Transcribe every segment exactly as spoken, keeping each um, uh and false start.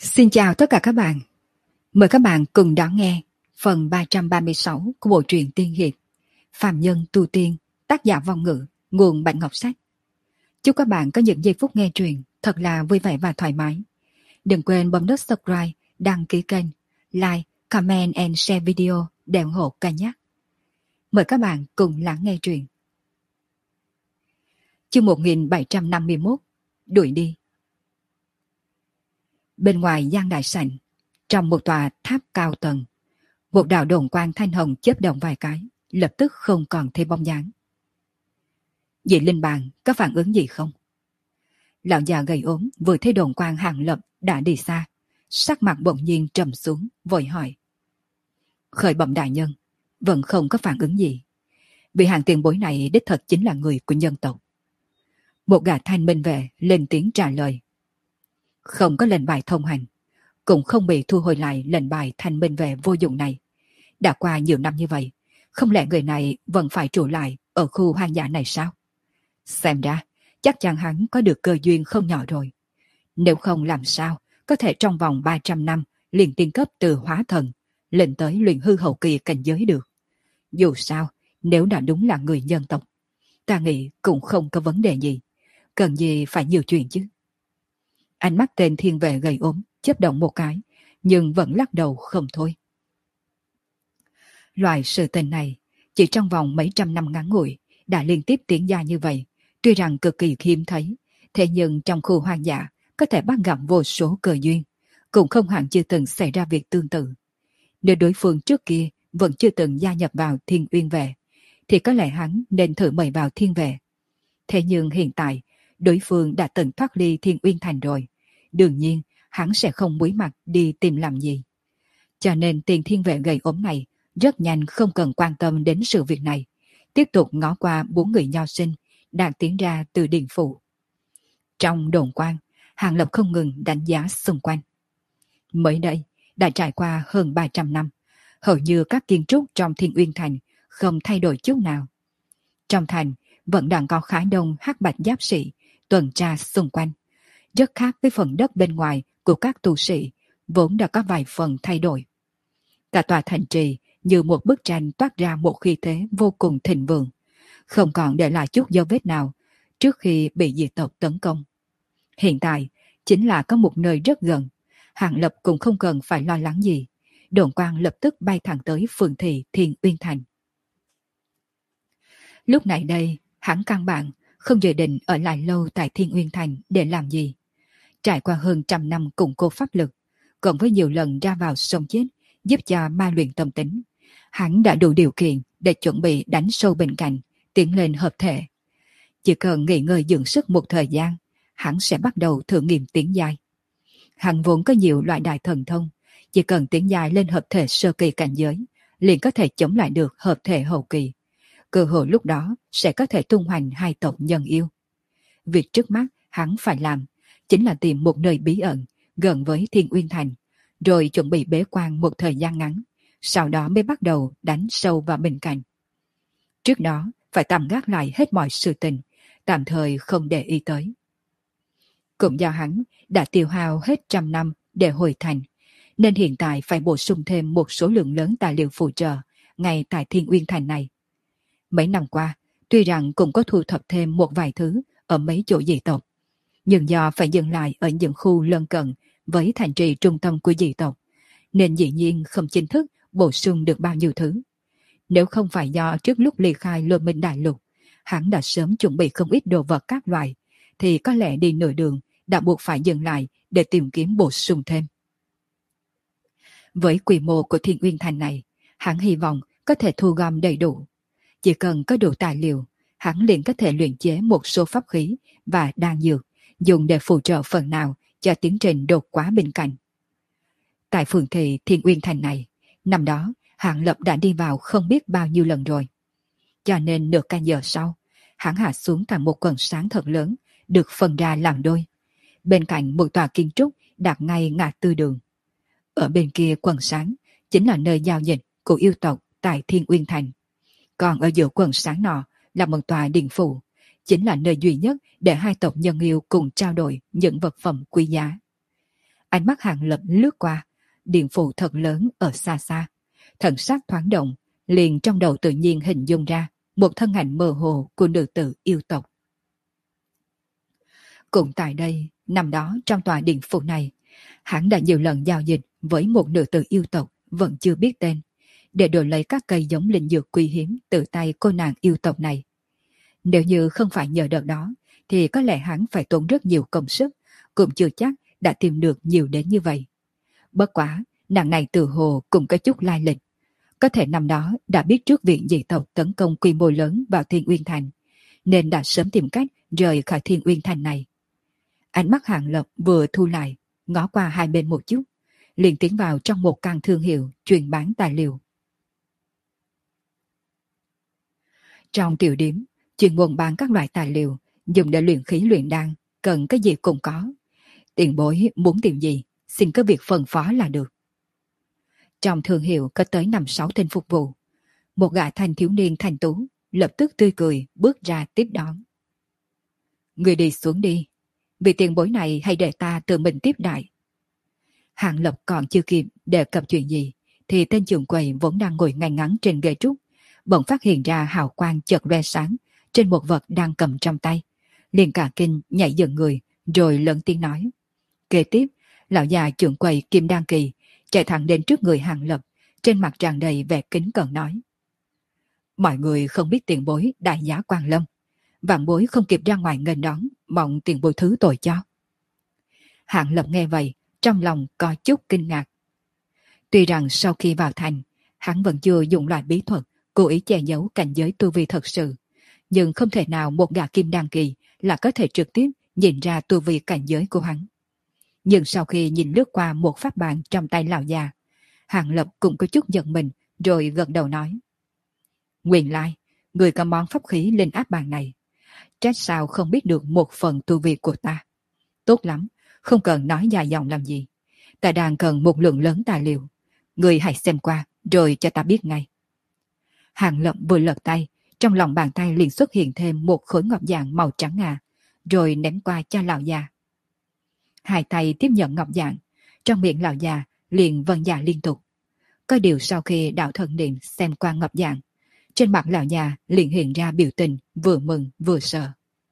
Xin chào tất cả các bạn. Mời các bạn cùng đón nghe phần ba trăm ba mươi sáu của bộ truyện tiên hiệp Phàm Nhân Tu Tiên, tác giả Vong Ngữ, nguồn Bạch Ngọc Sách. Chúc các bạn có những giây phút nghe truyện thật là vui vẻ và thoải mái. Đừng quên bấm nút subscribe, đăng ký kênh, like, comment and share video để ủng hộ kênh nhé. Mời các bạn cùng lắng nghe truyện. Chương một nghìn bảy trăm năm mươi mốt, đuổi đi. Bên ngoài Giang Đại Sảnh, trong một tòa tháp cao tầng, một đạo đồn quang thanh hồng chớp động vài cái, lập tức không còn thấy bóng dáng. Dị linh bàn có phản ứng gì không? Lão già gầy ốm vừa thấy đồn quang hàng lập đã đi xa, sắc mặt bỗng nhiên trầm xuống, vội hỏi. Khởi bẩm đại nhân, vẫn không có phản ứng gì. Vì hàng tiền bối này đích thật chính là người của nhân tộc. Một gã thanh minh vệ lên tiếng trả lời. Không có lệnh bài thông hành, cũng không bị thu hồi lại lệnh bài thanh minh vệ vô dụng này. Đã qua nhiều năm như vậy, không lẽ người này vẫn phải trụ lại ở khu hoang dã này sao? Xem ra, chắc chắn hắn có được cơ duyên không nhỏ rồi. Nếu không làm sao, có thể trong vòng ba trăm năm liền tiên cấp từ hóa thần, lên tới luyện hư hậu kỳ cảnh giới được. Dù sao, nếu đã đúng là người nhân tộc, ta nghĩ cũng không có vấn đề gì. Cần gì phải nhiều chuyện chứ? Ánh mắt tên thiên vệ gầy ốm chớp động một cái, nhưng vẫn lắc đầu không thôi. Loại sự tình này, chỉ trong vòng mấy trăm năm ngắn ngủi, đã liên tiếp tiến gia như vậy, tuy rằng cực kỳ hiếm thấy, thế nhưng trong khu hoang dã có thể bắt gặp vô số cơ duyên, cũng không hẳn chưa từng xảy ra việc tương tự. Nếu đối phương trước kia vẫn chưa từng gia nhập vào Thiên Uyên Vệ, thì có lẽ hắn nên thử mời vào Thiên Vệ. Thế nhưng hiện tại, đối phương đã từng thoát ly Thiên Uyên Thành rồi, đương nhiên hắn sẽ không muối mặt đi tìm làm gì. Cho nên tiền thiên vệ gầy ốm này rất nhanh không cần quan tâm đến sự việc này, tiếp tục ngó qua bốn người nho sinh đang tiến ra từ điện phủ. Trong đồn quan, Hàng Lập không ngừng đánh giá xung quanh. Mới đây, đã trải qua hơn ba trăm năm, hầu như các kiến trúc trong Thiên Uyên Thành không thay đổi chút nào. Trong thành vẫn đang có khá đông hắc bạch giáp sĩ tuần tra xung quanh, rất khác với phần đất bên ngoài của các tu sĩ, vốn đã có vài phần thay đổi. Cả tòa thành trì như một bức tranh toát ra một khí thế vô cùng thịnh vượng, không còn để lại chút dấu vết nào trước khi bị diệt tộc tấn công. Hiện tại, chính là có một nơi rất gần, Hàng Lập cũng không cần phải lo lắng gì. Đồn quang lập tức bay thẳng tới phường thị Thiên Uyên Thành. Lúc này đây, hắn căn bản không dự định ở lại lâu tại Thiên Uyên Thành để làm gì. Trải qua hơn trăm năm củng cố pháp lực, cộng với nhiều lần ra vào sông chết giúp cho ma luyện tâm tính, hắn đã đủ điều kiện để chuẩn bị đánh sâu bên cạnh, tiến lên hợp thể. Chỉ cần nghỉ ngơi dưỡng sức một thời gian, hắn sẽ bắt đầu thử nghiệm tiến giai. Hắn vốn có nhiều loại đại thần thông, chỉ cần tiến giai lên hợp thể sơ kỳ cảnh giới, liền có thể chống lại được hợp thể hậu kỳ. Cơ hội lúc đó sẽ có thể tung hoành hai tộc nhân yêu. Việc trước mắt hắn phải làm chính là tìm một nơi bí ẩn gần với Thiên Uyên Thành, rồi chuẩn bị bế quan một thời gian ngắn, sau đó mới bắt đầu đánh sâu vào bên cạnh. Trước đó phải tạm gác lại hết mọi sự tình, tạm thời không để ý tới. Cũng do hắn đã tiêu hao hết trăm năm để hồi thành, nên hiện tại phải bổ sung thêm một số lượng lớn tài liệu phụ trợ ngay tại Thiên Uyên Thành này. Mấy năm qua, tuy rằng cũng có thu thập thêm một vài thứ ở mấy chỗ dị tộc, nhưng do phải dừng lại ở những khu lân cận với thành trì trung tâm của dị tộc, nên dĩ nhiên không chính thức bổ sung được bao nhiêu thứ. Nếu không phải do trước lúc ly khai Lôi Minh Đại Lục, hắn đã sớm chuẩn bị không ít đồ vật các loại, thì có lẽ đi nửa đường đã buộc phải dừng lại để tìm kiếm bổ sung thêm. Với quy mô của Thiên Uyên Thành này, hắn hy vọng có thể thu gom đầy đủ. Chỉ cần có đủ tài liệu, hắn liền có thể luyện chế một số pháp khí và đan dược, dùng để phụ trợ phần nào cho tiến trình đột phá bên cạnh. Tại phường thị Thiên Uyên Thành này, năm đó Hàng Lập đã đi vào không biết bao nhiêu lần rồi. Cho nên nửa canh giờ sau, hắn hạ xuống thành một quần sáng thật lớn, được phân ra làm đôi. Bên cạnh một tòa kiến trúc đặt ngay ngã tư đường. Ở bên kia quần sáng chính là nơi giao dịch của yêu tộc tại Thiên Uyên Thành. Còn ở giữa quần sáng nọ là một tòa điện phủ, chính là nơi duy nhất để hai tộc nhân yêu cùng trao đổi những vật phẩm quý giá. Ánh mắt Hàng Lập lướt qua, điện phủ thật lớn ở xa xa. Thần sắc thoáng động, liền trong đầu tự nhiên hình dung ra một thân ảnh mơ hồ của nữ tử yêu tộc. Cũng tại đây, năm đó trong tòa điện phủ này, hắn đã nhiều lần giao dịch với một nữ tử yêu tộc vẫn chưa biết tên, để đổi lấy các cây giống linh dược quý hiếm từ tay cô nàng yêu tộc này. Nếu như không phải nhờ đợt đó, thì có lẽ hắn phải tốn rất nhiều công sức, cũng chưa chắc đã tìm được nhiều đến như vậy. Bất quá, nàng này tự hồ cũng có chút lai lịch. Có thể năm đó đã biết trước việc dị tộc tấn công quy mô lớn vào Thiên Uyên Thành, nên đã sớm tìm cách rời khỏi Thiên Uyên Thành này. Ánh mắt Hàng Lập vừa thu lại, ngó qua hai bên một chút, liền tiến vào trong một căn thương hiệu truyền bán tài liệu. Trong tiểu điếm, chuyên môn bán các loại tài liệu dùng để luyện khí luyện đan, cần cái gì cũng có. Tiền bối muốn tìm gì, xin cứ việc phân phó là được. Trong thương hiệu có tới năm sáu tên phục vụ. Một gã thanh thiếu niên thanh tú lập tức tươi cười bước ra tiếp đón. Người đi xuống đi, vì tiền bối này hãy để ta tự mình tiếp đại. Hàng Lập còn chưa kịp đề cập chuyện gì, thì tên trưởng quầy vốn đang ngồi ngay ngắn trên ghế trúc, bỗng phát hiện ra hào quang chợt loe sáng trên một vật đang cầm trong tay, liền cả kinh nhảy dựng người, rồi lớn tiếng nói. Kế tiếp, lão già trưởng quầy Kim Đan Kỳ chạy thẳng đến trước người Hàng Lập, trên mặt tràn đầy vẻ kính cẩn nói: Mọi người không biết tiền bối đại giá Quan Lâm, vạn bối không kịp ra ngoài nghênh đón, mong tiền bối thứ tội cho. Hàng Lập nghe vậy, trong lòng có chút kinh ngạc. Tuy rằng sau khi vào thành, hắn vẫn chưa dùng loại bí thuật cố ý che giấu cảnh giới tu vi thật sự, nhưng không thể nào một gã Kim Đan Kỳ là có thể trực tiếp nhìn ra tu vi cảnh giới của hắn. Nhưng sau khi nhìn lướt qua một pháp bàn trong tay lão già, Hàng Lập cũng có chút giận mình, rồi gật đầu nói: Nguyên lai, người có món pháp khí linh áp bàn này, trách sao không biết được một phần tu vi của ta. Tốt lắm, không cần nói dài dòng làm gì. Ta đang cần một lượng lớn tài liệu. Người hãy xem qua, rồi cho ta biết ngay. Hàng Lập vừa lật tay, trong lòng bàn tay liền xuất hiện thêm một khối ngọc dạng màu trắng ngà, rồi ném qua cho lão già. Hai tay tiếp nhận ngọc dạng, trong miệng lão già liền vân dạ liên tục. Có điều sau khi đạo thần niệm xem qua ngọc dạng, trên mặt lão già liền hiện ra biểu tình vừa mừng vừa sợ.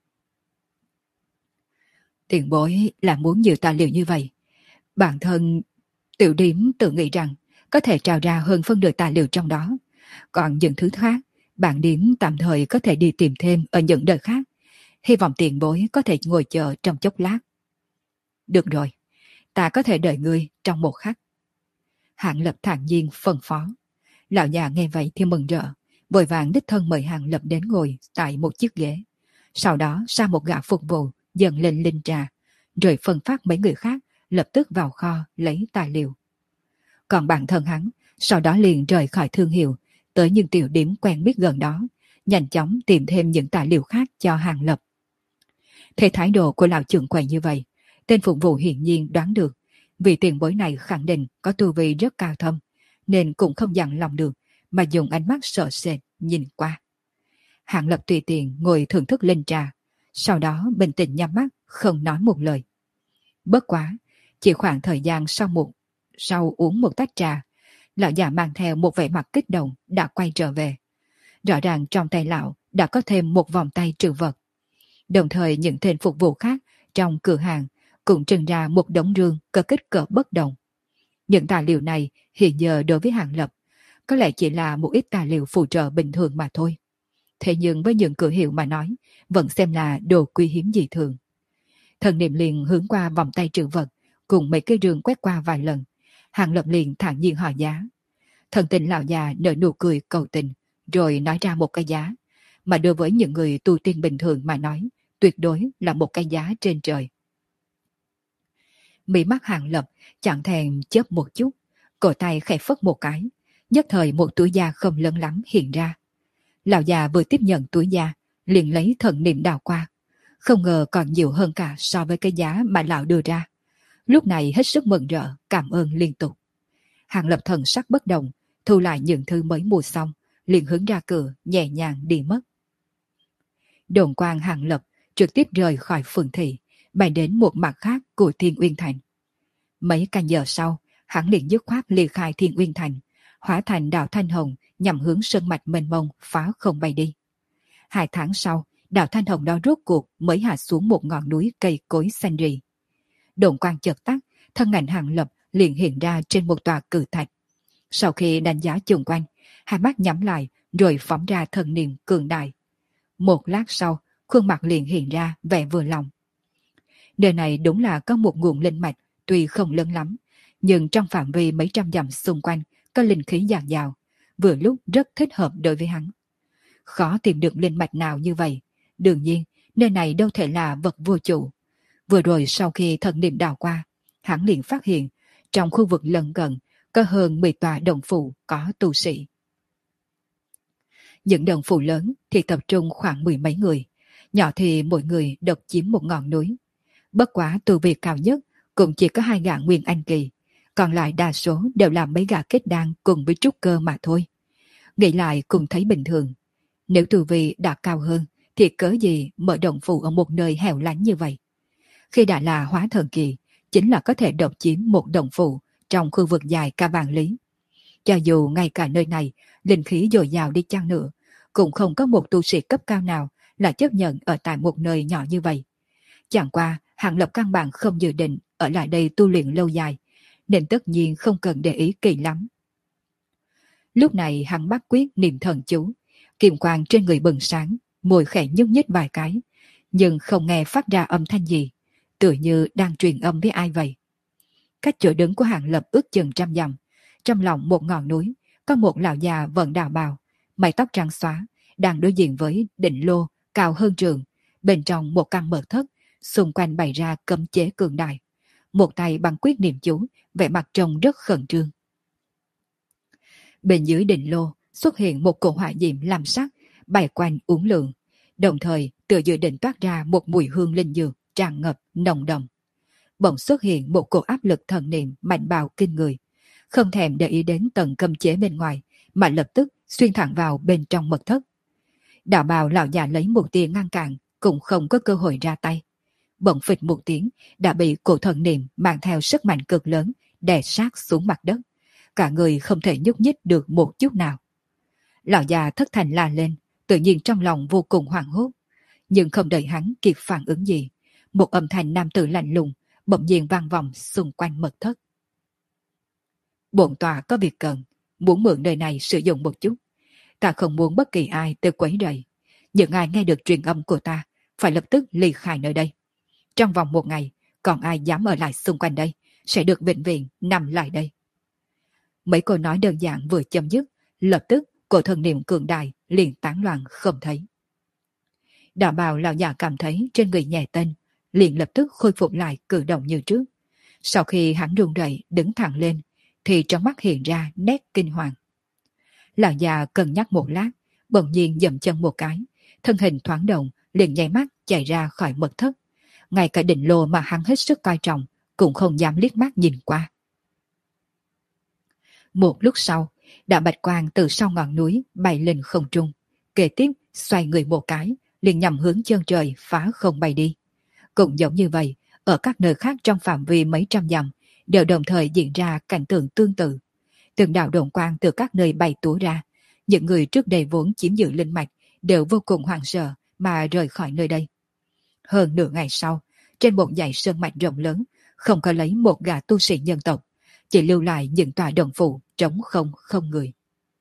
Tiền bối là muốn nhiều tài liệu như vậy. Bản thân tiểu điếm tự nghĩ rằng có thể trao ra hơn phân nửa tài liệu trong đó. Còn những thứ khác, bản điếm tạm thời có thể đi tìm thêm ở những nơi khác. Hy vọng tiền bối có thể ngồi chờ trong chốc lát. Được rồi, ta có thể đợi ngươi trong một khắc. Hàng Lập thản nhiên phân phó. Lão già nghe vậy thì mừng rỡ, vội vàng đích thân mời Hàng Lập đến ngồi tại một chiếc ghế. Sau đó sai một gã phục vụ dần lên linh trà, rồi phân phát mấy người khác lập tức vào kho lấy tài liệu. Còn bản thân hắn sau đó liền rời khỏi thương hiệu, tới những tiểu điểm quen biết gần đó, nhanh chóng tìm thêm những tài liệu khác cho Hàng Lập. Thấy thái độ của lão trưởng quầy như vậy, tên phục vụ hiển nhiên đoán được, vì tiền bối này khẳng định có tu vi rất cao thâm, nên cũng không dằn lòng được mà dùng ánh mắt sợ sệt nhìn qua. Hàng Lập tùy tiện ngồi thưởng thức linh trà, sau đó bình tĩnh nhắm mắt không nói một lời. Bất quá, chỉ khoảng thời gian sau một sau uống một tách trà, lão già mang theo một vẻ mặt kích động đã quay trở về. Rõ ràng trong tay lão đã có thêm một vòng tay trữ vật. Đồng thời những tên phục vụ khác trong cửa hàng cũng trưng ra một đống rương có kích cỡ bất đồng. Những tài liệu này hiện giờ đối với Hàng Lập có lẽ chỉ là một ít tài liệu phụ trợ bình thường mà thôi. Thế nhưng với những cửa hiệu mà nói, vẫn xem là đồ quý hiếm dị thường. Thần niệm liền hướng qua vòng tay trữ vật, cùng mấy cái rương quét qua vài lần. Hàng Lập liền thản nhiên hỏi giá. Thần tình lão già nở nụ cười cầu tình, rồi nói ra một cái giá, mà đối với những người tu tiên bình thường mà nói, tuyệt đối là một cái giá trên trời. Mí mắt Hàng Lập chẳng thèm chớp một chút, cổ tay khẽ phất một cái, nhất thời một túi da không lớn lắm hiện ra. Lão già vừa tiếp nhận túi da, liền lấy thần niệm đào qua, không ngờ còn nhiều hơn cả so với cái giá mà lão đưa ra. Lúc này hết sức mừng rỡ, cảm ơn liên tục. Hàng Lập thần sắc bất động, thu lại những thứ mới mua xong, liền hướng ra cửa, nhẹ nhàng đi mất. Đồn quang Hàng Lập trực tiếp rời khỏi phường thị, bay đến một mặt khác của Thiên Uyên Thành. Mấy canh giờ sau, hắn liền dứt khoát ly khai Thiên Uyên Thành, hóa thành đạo Thanh Hồng nhằm hướng sơn mạch mênh mông phá không bay đi. Hai tháng sau, đạo Thanh Hồng đó rốt cuộc mới hạ xuống một ngọn núi cây cối xanh rì. Độn quang chợt tắt, thân ảnh Hàng Lập liền hiện ra trên một tòa cự thạch. Sau khi đánh giá chung quanh, hai mắt nhắm lại rồi phóng ra thần niệm cường đại. Một lát sau, khuôn mặt liền hiện ra vẻ vừa lòng. Nơi này đúng là có một nguồn linh mạch, tuy không lớn lắm, nhưng trong phạm vi mấy trăm dặm xung quanh có linh khí dạt dào, vừa lúc rất thích hợp đối với hắn. Khó tìm được linh mạch nào như vậy, đương nhiên nơi này đâu thể là vật vô chủ. Vừa rồi sau khi thần niệm đảo qua, hắn liền phát hiện trong khu vực lân cận có hơn mười tòa động phủ có tu sĩ. Những động phủ lớn thì tập trung khoảng mười mấy người, nhỏ thì mỗi người độc chiếm một ngọn núi. Bất quá tu vi cao nhất cũng chỉ có hai gã nguyên anh kỳ, còn lại đa số đều là mấy gã kết đan cùng với trúc cơ mà thôi. Nghĩ lại cũng thấy bình thường. Nếu tu vi đã cao hơn thì cớ gì mở động phủ ở một nơi hẻo lánh như vậy. Khi đã là hóa thần kỳ, chính là có thể độc chiếm một động phủ trong khu vực dài cả vạn lý. Cho dù ngay cả nơi này linh khí dồi dào đi chăng nữa, cũng không có một tu sĩ cấp cao nào là chấp nhận ở tại một nơi nhỏ như vậy. Chẳng qua, Hàng Lập căn bản không dự định ở lại đây tu luyện lâu dài, nên tất nhiên không cần để ý kỳ lắm. Lúc này hắn bắt quyết niệm thần chú, kiềm quang trên người bừng sáng, môi khẽ nhúc nhích vài cái, nhưng không nghe phát ra âm thanh gì, tựa như đang truyền âm với ai vậy. Cách chỗ đứng của Hàng Lập ước chừng trăm dặm, trong lòng một ngọn núi, có một lão già vận đạo bào, mái tóc trắng xóa, đang đối diện với đỉnh lô cao hơn trường, bên trong một căn mật thất, xung quanh bày ra cấm chế cường đại. Một tay bằng quyết niệm chú, vẻ mặt trông rất khẩn trương. Bên dưới đỉnh lô xuất hiện một cỗ hỏa diệm lam sắc, bay quanh uốn lượn, đồng thời từ dự định toát ra một mùi hương linh dược tràn ngập nồng đậm. Bỗng xuất hiện một cỗ áp lực thần niệm mạnh bạo kinh người, không thèm để ý đến tầng cấm chế bên ngoài, mà lập tức xuyên thẳng vào bên trong mật thất. Đạo bào lão già lấy một tia ngăn cản, cũng không có cơ hội ra tay. Bỗng phịch một tiếng, đã bị cổ thần niệm mang theo sức mạnh cực lớn đè sát xuống mặt đất. Cả người không thể nhúc nhích được một chút nào. Lão già thất thành la lên, tự nhiên trong lòng vô cùng hoảng hốt. Nhưng không đợi hắn kịp phản ứng gì, một âm thanh nam tử lạnh lùng bỗng nhiên vang vọng xung quanh mật thất. Bổn tọa có việc cần, muốn mượn nơi này sử dụng một chút. Ta không muốn bất kỳ ai tới quấy rầy. Những ai nghe được truyền âm của ta phải lập tức ly khai nơi đây. Trong vòng một ngày, còn ai dám ở lại xung quanh đây sẽ được vĩnh viễn nằm lại đây. Mấy câu nói đơn giản vừa chấm dứt, lập tức cổ thần niệm cường đại liền tán loạn không thấy. Đạo bào lão già cảm thấy trên người nhẹ tên, liền lập tức khôi phục lại cử động như trước. Sau khi hắn run rẩy đứng thẳng lên, thì trong mắt hiện ra nét kinh hoàng. Lão già cân nhắc một lát, bỗng nhiên dậm chân một cái, thân hình thoáng động, liền nháy mắt chạy ra khỏi mật thất. Ngay cả đỉnh lô mà hắn hết sức coi trọng cũng không dám liếc mắt nhìn qua. Một lúc sau, đạo bạch quang từ sau ngọn núi bay lên không trung, kế tiếp xoay người một cái, liền nhằm hướng chân trời phá không bay đi. Cũng giống như vậy, ở các nơi khác trong phạm vi mấy trăm dặm đều đồng thời diễn ra cảnh tượng tương tự. Từng đạo độn quang từ các nơi bay túa ra, những người trước đây vốn chiếm giữ linh mạch đều vô cùng hoảng sợ mà rời khỏi nơi đây. Hơn nửa ngày sau, trên một dãy sơn mạch rộng lớn, không có lấy một gã tu sĩ nhân tộc, chỉ lưu lại những tòa động phủ trống không không người.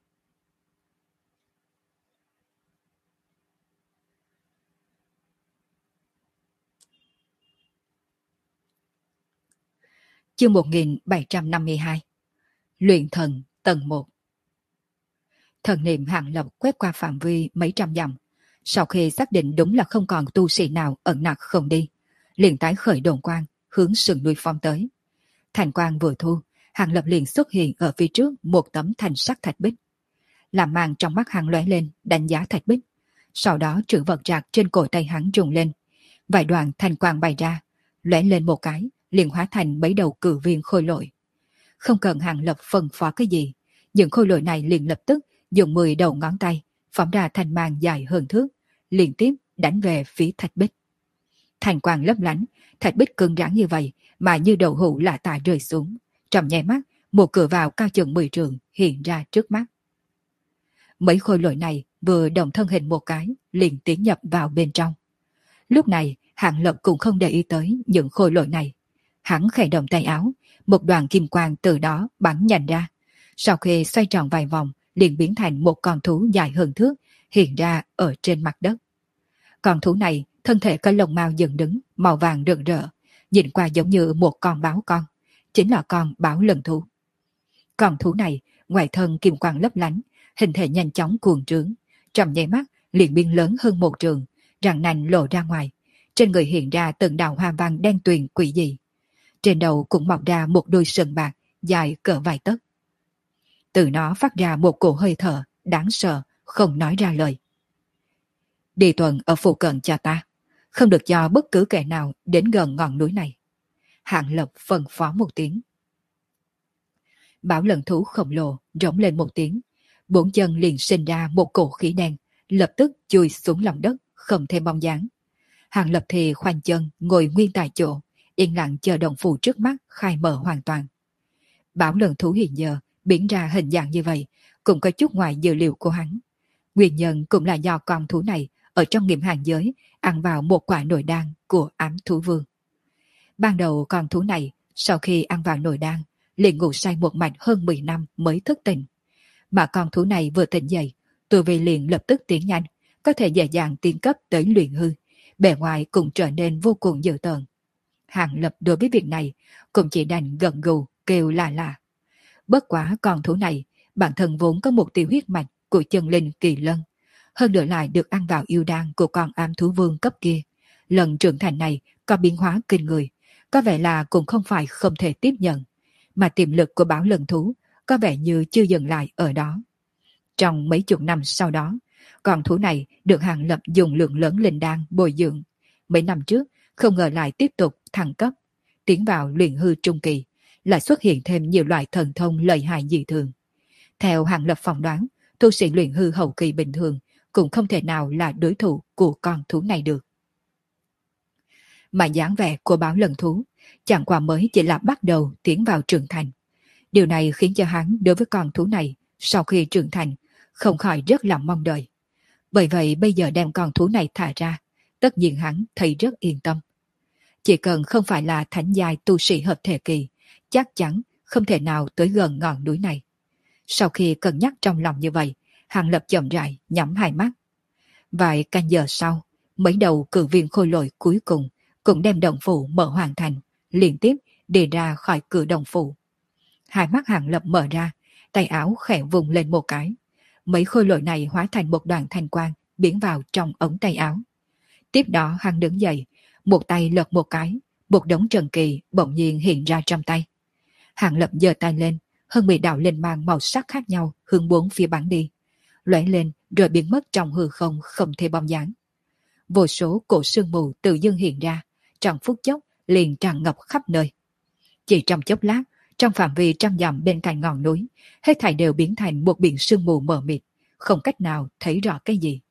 Chương một nghìn bảy trăm năm mươi hai. Luyện thần tầng một. Thần niệm Hàng Lập quét qua phạm vi mấy trăm dặm, sau khi xác định đúng là không còn tu sĩ nào ẩn nặc không đi, liền tái khởi đồn quang hướng sườn núi phong tới. Thành quang vừa thu, Hàng Lập liền xuất hiện ở phía trước một tấm thanh sắc thạch bích. Làm màn trong mắt hắn lóe lên đánh giá thạch bích, sau đó trữ vật rạc trên cổ tay hắn rung lên, vài đoạn thanh quang bay ra, lóe lên một cái liền hóa thành mấy đầu cử viên khôi lội. Không cần Hàng Lập phân phó cái gì, những khôi lội này liền lập tức dùng mười đầu ngón tay phóng ra thanh mang dài hơn thước, liên tiếp đánh về phía thạch bích. Thành quang lấp lánh, thạch bích cứng rắn như vậy mà như đậu hũ lạ tả rơi xuống. Trong nháy mắt, một cửa vào cao chừng mười trượng hiện ra trước mắt. Mấy khôi lỗi này vừa động thân hình một cái, liền tiến nhập vào bên trong. Lúc này, Hạng Lập cũng không để ý tới những khôi lỗi này. Hắn khẽ động tay áo, một đoàn kim quang từ đó bắn nhanh ra. Sau khi xoay tròn vài vòng, liền biến thành một con thú dài hơn thước, hiện ra ở trên mặt đất. Con thú này, thân thể có lông mao dựng đứng, màu vàng rực rỡ, nhìn qua giống như một con báo con, chính là con báo lân thú. Con thú này, ngoài thân kim quang lấp lánh, hình thể nhanh chóng cuồng trướng, trong nháy mắt liền biến lớn hơn một trường, răng nanh lộ ra ngoài, trên người hiện ra từng đạo hoa văn đen tuyền quỷ dị. Trên đầu cũng mọc ra một đôi sừng bạc dài cỡ vài tấc. Từ nó phát ra một cổ hơi thở đáng sợ, không nói ra lời. Đi tuần ở phụ cận cho ta, không được cho bất cứ kẻ nào đến gần ngọn núi này. Hạng Lập phân phó một tiếng. Bảo lần thú khổng lồ rống lên một tiếng, bốn chân liền sinh ra một cổ khí đen, lập tức chui xuống lòng đất, không thêm bóng dáng. Hạng Lập thì khoanh chân ngồi nguyên tại chỗ, yên lặng chờ động phủ trước mắt khai mở hoàn toàn. Bảo lần thú hiện giờ biến ra hình dạng như vậy, cũng có chút ngoài dự liệu của hắn. Nguyên nhân cũng là do con thú này ở trong nghiệm hàng giới ăn vào một quả nội đan của ám thú vương. Ban đầu con thú này sau khi ăn vào nội đan liền ngủ say một mạch hơn mười năm mới thức tỉnh. Mà con thú này vừa tỉnh dậy, tu vi liền lập tức tiến nhanh, có thể dễ dàng tiến cấp tới luyện hư, bề ngoài cũng trở nên vô cùng dữ tợn. Hạng Lập đối với việc này cũng chỉ đành gật gù kêu là là. Bất quá con thú này bản thân vốn có một tiểu huyết mạch của chân linh kỳ lân, hơn nữa lại được ăn vào yêu đan của con ám thú vương cấp kia. Lần trưởng thành này có biến hóa kinh người, có vẻ là cũng không phải không thể tiếp nhận, mà tiềm lực của Bảo lần thú có vẻ như chưa dừng lại ở đó. Trong mấy chục năm sau đó, con thú này được Hạng Lập dùng lượng lớn linh đan bồi dưỡng. Mấy năm trước, không ngờ lại tiếp tục thăng cấp, tiến vào luyện hư trung kỳ, lại xuất hiện thêm nhiều loại thần thông lợi hại dị thường. Theo Hạng Lập phỏng đoán, tu sĩ luyện hư hậu kỳ bình thường cũng không thể nào là đối thủ của con thú này được. Mà dáng vẻ của Bảo lần thú chẳng qua mới chỉ là bắt đầu tiến vào trưởng thành. Điều này khiến cho hắn đối với con thú này sau khi trưởng thành không khỏi rất là mong đợi. Bởi vậy bây giờ đem con thú này thả ra, tất nhiên hắn thấy rất yên tâm. Chỉ cần không phải là thánh giai tu sĩ hợp thể kỳ, chắc chắn không thể nào tới gần ngọn núi này. Sau khi cân nhắc trong lòng như vậy, Hạng Lập chậm rãi nhắm hai mắt. Vài canh giờ sau, mấy đầu cử viên khôi lỗi cuối cùng cũng đem động phủ mở hoàn thành, liên tiếp đi ra khỏi cửa động phủ. Hai mắt Hạng Lập mở ra, tay áo khẽ vùng lên một cái. Mấy khôi lỗi này hóa thành một đoàn thanh quang biến vào trong ống tay áo. Tiếp đó hắn đứng dậy, một tay lật một cái, một đống trần kỳ bỗng nhiên hiện ra trong tay. Hạng Lập giơ tay lên, hơn mười đạo linh mang màu sắc khác nhau hướng bốn phía bắn đi, lóe lên rồi biến mất trong hư không không thể bóng dáng. Vô số cổ sương mù tự dưng hiện ra, trong phút chốc liền tràn ngập khắp nơi. Chỉ trong chốc lát, trong phạm vi trăm dặm bên cạnh ngọn núi, hết thảy đều biến thành một biển sương mù mờ mịt, không cách nào thấy rõ cái gì.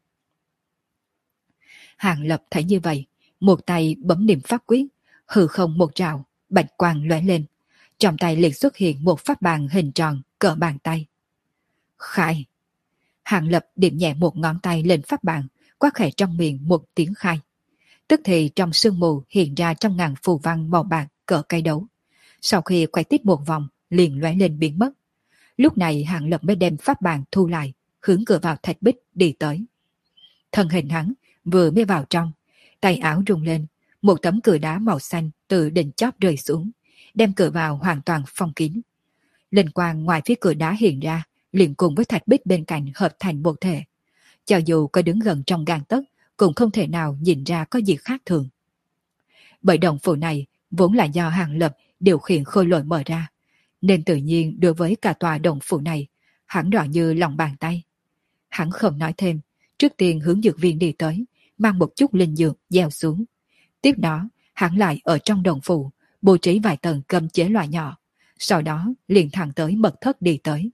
Hạng Lập thấy như vậy, một tay bấm niệm pháp quyết, hư không một trào, bạch quang lóe lên, trong tay liền xuất hiện một pháp bàn hình tròn cỡ bàn tay. Khai. Hạng Lập điểm nhẹ một ngón tay lên pháp bàn, quát khẽ trong miệng một tiếng khai. Tức thì trong sương mù hiện ra trăm ngàn phù văn màu bạc cỡ cây đấu. Sau khi quay tiếp một vòng, liền lóe lên biến mất. Lúc này Hạng Lập mới đem pháp bàn thu lại, hướng cửa vào thạch bích đi tới. Thân hình hắn vừa mới vào trong, tay áo rung lên, một tấm cửa đá màu xanh từ đỉnh chóp rơi xuống, đem cửa vào hoàn toàn phong kín. Linh quang ngoài phía cửa đá hiện ra, liền cùng với thạch bích bên cạnh hợp thành một thể. Cho dù có đứng gần trong gang tấc, cũng không thể nào nhìn ra có gì khác thường. Bởi động phủ này vốn là do Hạng Lập điều khiển khôi lỗi mở ra, nên tự nhiên đối với cả tòa động phủ này, hắn rõ như lòng bàn tay. Hắn không nói thêm, trước tiên hướng dược viên đi tới, mang một chút linh dược gieo xuống. Tiếp đó, hắn lại ở trong động phủ, bố trí vài tầng cấm chế loại nhỏ, sau đó liền thẳng tới mật thất đi tới.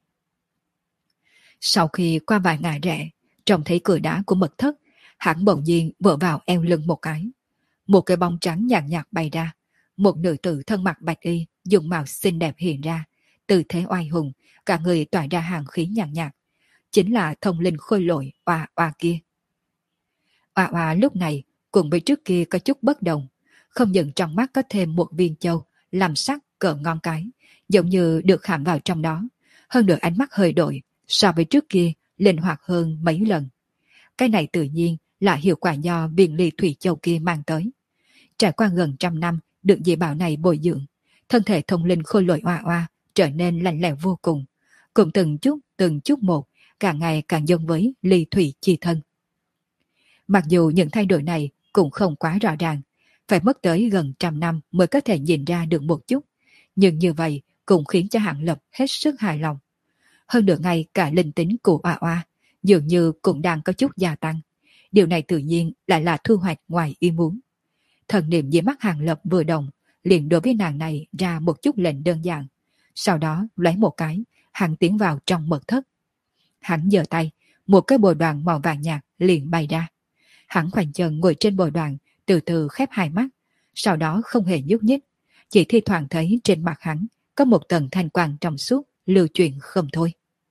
Sau khi qua vài ngày rẽ, trông thấy cửa đá của mật thất, hắn bỗng nhiên vỡ vào eo lưng một cái. Một cái bóng trắng nhạt nhạt bay ra, Một nữ tử thân mặc bạch y, dùng mạo xinh đẹp hiện ra, tư thế oai hùng, cả người tỏa ra hàng khí nhàn nhạt, nhạt. Chính là thông linh khôi lỗi oa oa kia. Oa oa lúc này cùng với trước kia có chút bất đồng, không những trong mắt có thêm một viên châu làm sắc cỡ ngón cái, giống như được khảm vào trong đó, hơn nữa ánh mắt hơi đổi, so với trước kia linh hoạt hơn mấy lần. Cái này tự nhiên là hiệu quả do viên ly thủy châu kia mang tới. Trải qua gần trăm năm được dị bảo này bồi dưỡng, thân thể thông linh khôi lỗi oa oa trở nên lạnh lẽo vô cùng, cùng từng chút từng chút một càng ngày càng giống với ly thủy chi thân. Mặc dù những thay đổi này cũng không quá rõ ràng, phải mất tới gần trăm năm mới có thể nhìn ra được một chút, nhưng như vậy cũng khiến cho Hạng Lập hết sức hài lòng. Hơn nữa ngay cả linh tính của oa oa dường như cũng đang có chút gia tăng. Điều này tự nhiên lại là thu hoạch ngoài ý muốn. Thần niệm dưới mắt Hạng Lập vừa động, liền đối với nàng này ra một chút lệnh đơn giản. Sau đó lấy một cái, hắn tiến vào trong mật thất. Hắn giơ tay, một cái bồ đoàn màu vàng nhạt liền bay ra. Hắn khoanh chân ngồi trên bồ đoàn, từ từ khép hai mắt, sau đó không hề nhúc nhích, chỉ thi thoảng thấy trên mặt hắn có một tầng thanh quang trong suốt lưu chuyển không thôi.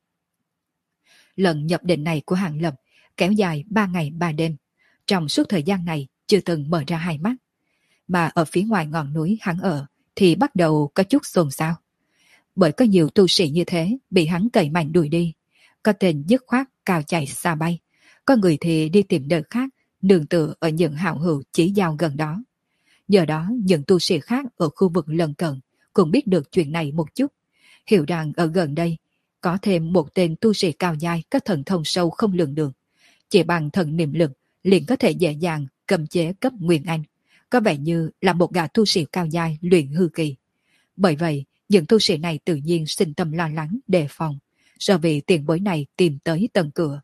Lần nhập định này của Hạng Lập kéo dài ba ngày ba đêm, trong suốt thời gian này chưa từng mở ra hai mắt. Mà ở phía ngoài ngọn núi hắn ở thì bắt đầu có chút xôn xao. Bởi có nhiều tu sĩ như thế bị hắn cậy mạnh đuổi đi, có tên dứt khoát cao chạy xa bay, có người thì đi tìm nơi khác nương tựa ở những hảo hữu chỉ giao gần đó. Nhờ đó những tu sĩ khác ở khu vực lân cận cũng biết được chuyện này một chút, hiểu rằng ở gần đây có thêm một tên tu sĩ cao giai có thần thông sâu không lường được, chỉ bằng thần niệm lực liền có thể dễ dàng cầm chế cấp nguyên anh, có vẻ như là một gã tu sĩ cao giai luyện hư kỳ. Bởi vậy những tu sĩ này tự nhiên sinh tâm lo lắng đề phòng, sợ vì tiền bối này tìm tới tận cửa.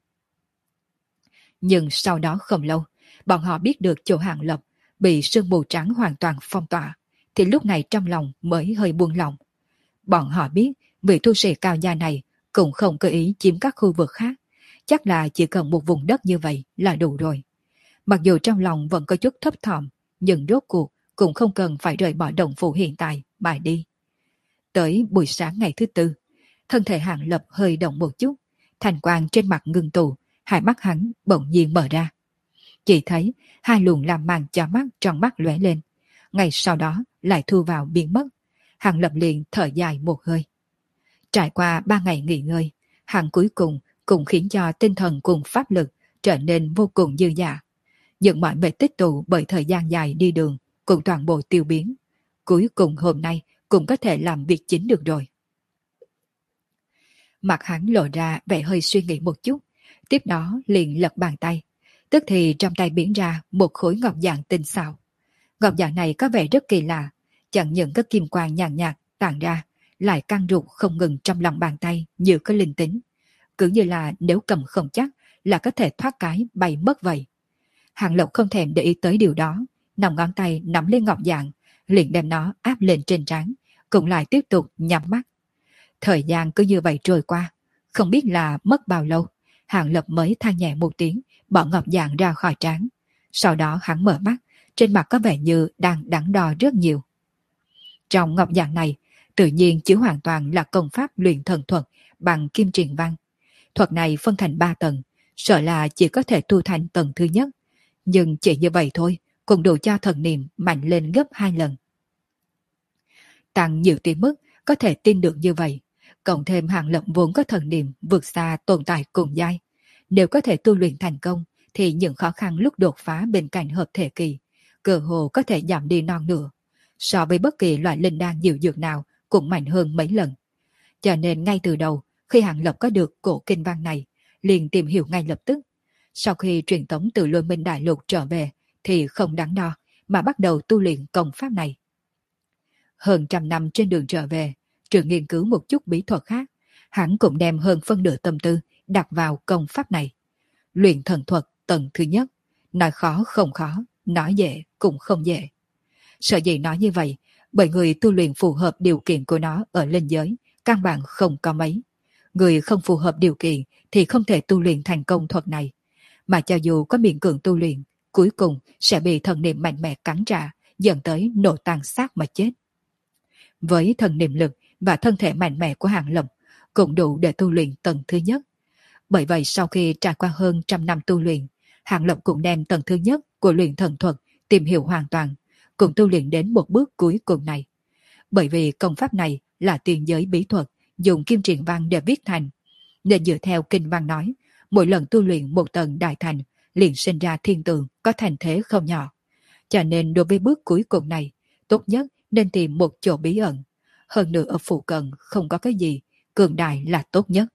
Nhưng sau đó không lâu, bọn họ biết được chỗ Hạng Lập bị sương mù trắng hoàn toàn phong tỏa, thì lúc này trong lòng mới hơi buông lỏng. Bọn họ biết vị tu sĩ cao gia này cũng không có ý chiếm các khu vực khác, chắc là chỉ cần một vùng đất như vậy là đủ rồi. Mặc dù trong lòng vẫn có chút thấp thỏm, nhưng rốt cuộc cũng không cần phải rời bỏ động phủ hiện tại mà đi. Tới buổi sáng ngày thứ tư, thân thể Hạng Lập hơi động một chút, thành quang trên mặt ngưng tụ, hai mắt hắn bỗng nhiên mở ra. Chỉ thấy hai luồng làm màn cho mắt trong mắt lóe lên, ngay sau đó lại thu vào biến mất. Hạng Lập liền thở dài một hơi. Trải qua ba ngày nghỉ ngơi, hắn cuối cùng cũng khiến cho tinh thần cùng pháp lực trở nên vô cùng dư dả. Những mọi mệt tích tụ bởi thời gian dài đi đường cũng toàn bộ tiêu biến. Cuối cùng hôm nay cũng có thể làm việc chính được rồi. Mặt hắn lộ ra vẻ hơi suy nghĩ một chút, tiếp đó liền lật bàn tay. Tức thì trong tay biến ra một khối ngọc dạng tinh xảo. Ngọc dạng này có vẻ rất kỳ lạ, chẳng những có kim quang nhàn nhạt tản ra, lại căng rụt không ngừng trong lòng bàn tay như có linh tính. Cứ như là nếu cầm không chắc là có thể thoát cái bay mất vậy. Hạng Lộc không thèm để ý tới điều đó, nòng ngón tay nắm lên ngọc dạng, liền đem nó áp lên trên trán, cũng lại tiếp tục nhắm mắt. Thời gian cứ như vậy trôi qua, không biết là mất bao lâu, Hạng Lập mới than nhẹ một tiếng, bỏ ngọc dạng ra khỏi trán. Sau đó hắn mở mắt, trên mặt có vẻ như đang đắn đo rất nhiều. Trong ngọc dạng này, tự nhiên chứa hoàn toàn là công pháp luyện thần thuật bằng kim truyền văn. Thuật này phân thành ba tầng, sợ là chỉ có thể tu thành tầng thứ nhất. Nhưng chỉ như vậy thôi, cũng đủ cho thần niệm mạnh lên gấp hai lần. Tăng nhiều tới mức có thể tin được như vậy, cộng thêm Hạng Lập vốn có thần niệm vượt xa tồn tại cùng giai. Nếu có thể tu luyện thành công, thì những khó khăn lúc đột phá bên cạnh hợp thể kỳ, cơ hồ có thể giảm đi non nửa. So với bất kỳ loại linh đan diệu dược nào cũng mạnh hơn mấy lần. Cho nên ngay từ đầu, khi Hạng Lập có được cổ kinh văn này, liền tìm hiểu ngay lập tức. Sau khi truyền tống từ Lôi Minh Đại Lục trở về, thì không đắn đo, mà bắt đầu tu luyện công pháp này. Hơn trăm năm trên đường trở về, trừ nghiên cứu một chút bí thuật khác, hắn cũng đem hơn phân nửa tâm tư đặt vào công pháp này. Luyện thần thuật tầng thứ nhất, nói khó không khó, nói dễ cũng không dễ. Sở dĩ nói như vậy, bởi người tu luyện phù hợp điều kiện của nó ở linh giới, căn bản không có mấy. Người không phù hợp điều kiện thì không thể tu luyện thành công thuật này. Mà cho dù có miễn cưỡng tu luyện, cuối cùng sẽ bị thần niệm mạnh mẽ cắn trả, dẫn tới nổ tan xác mà chết. Với thần niệm lực và thân thể mạnh mẽ của Hàng Lập cũng đủ để tu luyện tầng thứ nhất. Bởi vậy sau khi trải qua hơn trăm năm tu luyện, Hàng Lập cũng đem tầng thứ nhất của luyện thần thuật tìm hiểu hoàn toàn, cũng tu luyện đến một bước cuối cùng này. Bởi vì công pháp này là tiền giới bí thuật dùng kim truyền văn để viết thành, nên dựa theo kinh văn nói, mỗi lần tu luyện một tầng đại thành liền sinh ra thiên tượng có thành thế không nhỏ. Cho nên đối với bước cuối cùng này, tốt nhất nên tìm một chỗ bí ẩn. Hơn nữa ở phụ cận không có cái gì, cường đại là tốt nhất.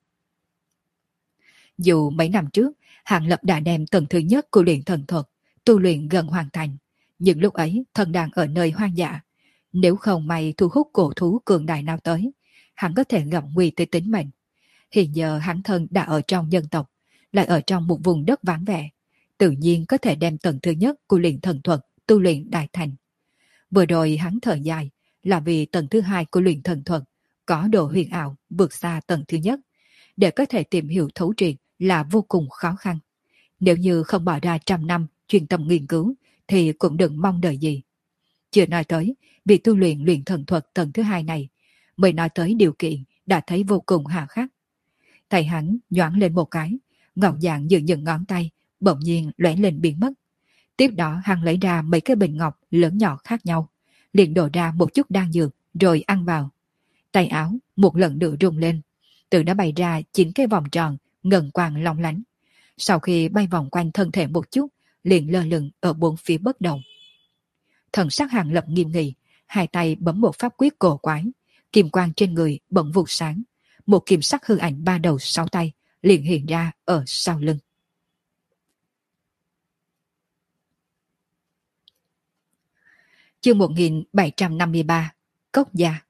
Dù mấy năm trước, Hàng Lập đã đem tầng thứ nhất của luyện thần thuật tu luyện gần hoàn thành, nhưng lúc ấy thần đang ở nơi hoang dã. Nếu không may thu hút cổ thú cường đại nào tới, hắn có thể gặp nguy tới tính mệnh. Hiện giờ hắn thân đã ở trong nhân tộc, lại ở trong một vùng đất vắng vẻ, tự nhiên có thể đem tầng thứ nhất của luyện thần thuật tu luyện đại thành. Vừa rồi hắn thở dài là vì tầng thứ hai của luyện thần thuật có độ huyền ảo vượt xa tầng thứ nhất, để có thể tìm hiểu thấu triệt là vô cùng khó khăn. Nếu như không bỏ ra trăm năm chuyên tâm nghiên cứu thì cũng đừng mong đợi gì. Chưa nói tới việc tu luyện luyện thần thuật tầng thứ hai này, mới nói tới điều kiện đã thấy vô cùng hà khắc. Tay hắn nhoáng lên một cái, ngọc dạng giữa những ngón tay bỗng nhiên lóe lên biến mất. Tiếp đó hắn lấy ra mấy cái bình ngọc lớn nhỏ khác nhau, liền đổ ra một chút đan dược rồi ăn vào. Tay áo một lần nữa rung lên, từ đó bày ra chín cái vòng tròn ngần quang long lánh. Sau khi bay vòng quanh thân thể một chút, liền lơ lửng ở bốn phía bất động. Thần sắc Hàng Lập nghiêm nghị, hai tay bấm một pháp quyết cổ quái, kim quang trên người bỗng vụt sáng, một kim sắc hư ảnh ba đầu sáu tay liền hiện ra ở sau lưng. Chương một nghìn bảy trăm năm mươi ba, Cốc Gia.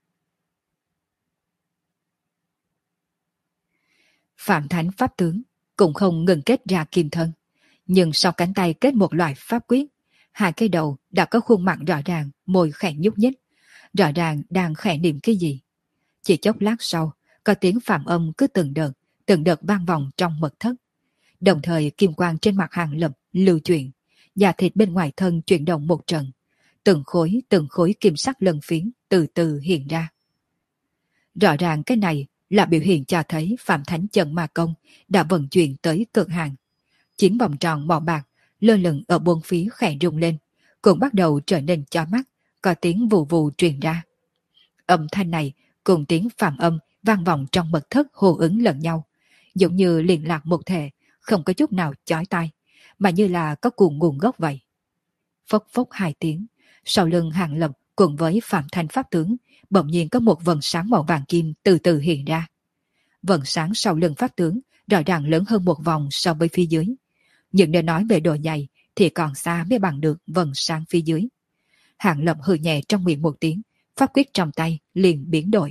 Phạm Thánh Pháp Tướng cũng không ngừng kết ra kim thân, nhưng sau cánh tay kết một loại pháp quyết, hai cái đầu đã có khuôn mặt rõ ràng, môi khẽ nhúc nhích, rõ ràng đang khẽ niệm cái gì. Chỉ chốc lát sau, có tiếng phạm âm cứ từng đợt, từng đợt vang vọng trong mật thất. Đồng thời kim quang trên mặt Hàng Lập lưu chuyển, da thịt bên ngoài thân chuyển động một trận, từng khối từng khối kim sắc lân phiến từ từ hiện ra. Rõ ràng cái này là biểu hiện cho thấy Phạm Thánh Chân Ma Công đã vận chuyển tới cực hạn. Chín vòng tròn màu bạc lơ lửng ở bốn phía khẽ rung lên, cũng bắt đầu trở nên chói mắt, có tiếng vù vù truyền ra. Âm thanh này cùng tiếng phạm âm vang vọng trong mật thất hô ứng lẫn nhau, giống như liên lạc một thể, không có chút nào chói tai, mà như là có cùng nguồn gốc vậy. Phốc phốc hai tiếng, sau lưng Hàng Lập cùng với Phạm Thanh Pháp Tướng bỗng nhiên có một vầng sáng màu vàng kim từ từ hiện ra. Vầng sáng sau lưng Pháp Tướng rõ ràng lớn hơn một vòng so với phía dưới, nhưng để nói về độ dày thì còn xa mới bằng được vầng sáng phía dưới. Hàng Lập hừ nhẹ trong miệng một tiếng, pháp quyết trong tay liền biến đổi.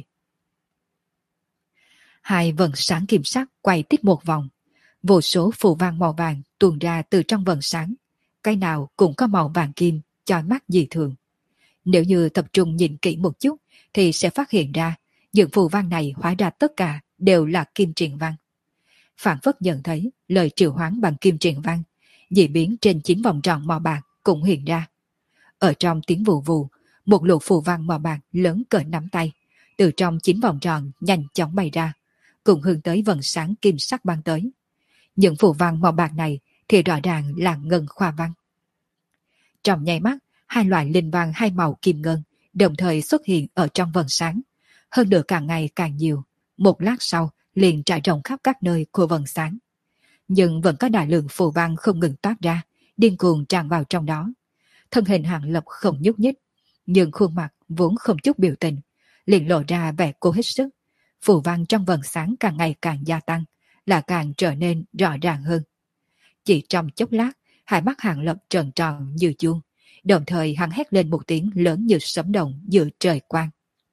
Hai vầng sáng kim sắc quay tít một vòng, vô số phù văn màu vàng tuôn ra từ trong vầng sáng, cái nào cũng có màu vàng kim, chói mắt dị thường. Nếu như tập trung nhìn kỹ một chút thì sẽ phát hiện ra những phù văn này hóa ra tất cả đều là kim truyền văn. Phản phất nhận thấy lời triệu hoán bằng kim truyền văn, dị biến trên chín vòng tròn màu bạc cũng hiện ra. Ở trong tiếng vù vù, một lục phù văn màu bạc lớn cỡ nắm tay từ trong chín vòng tròn nhanh chóng bay ra, cùng hướng tới vầng sáng kim sắc ban tới. Những phù văn màu bạc này thì rõ ràng là ngân khoa văn. Trong nháy mắt, hai loại linh văn hai màu kim ngân đồng thời xuất hiện ở trong vầng sáng, hơn nữa càng ngày càng nhiều, một lát sau liền trải rộng khắp các nơi của vầng sáng. Nhưng vẫn có đại lượng phù văn không ngừng toát ra, điên cuồng tràn vào trong đó. Thân hình Hàng Lập không nhúc nhích, nhưng khuôn mặt vốn không chút biểu tình, liền lộ ra vẻ cố hết sức. Phù văn trong vầng sáng càng ngày càng gia tăng, là càng trở nên rõ ràng hơn. Chỉ trong chốc lát, hai mắt Hàng Lập tròn tròn như chuông, đồng thời hắn hét lên một tiếng lớn như sấm động giữa trời quang.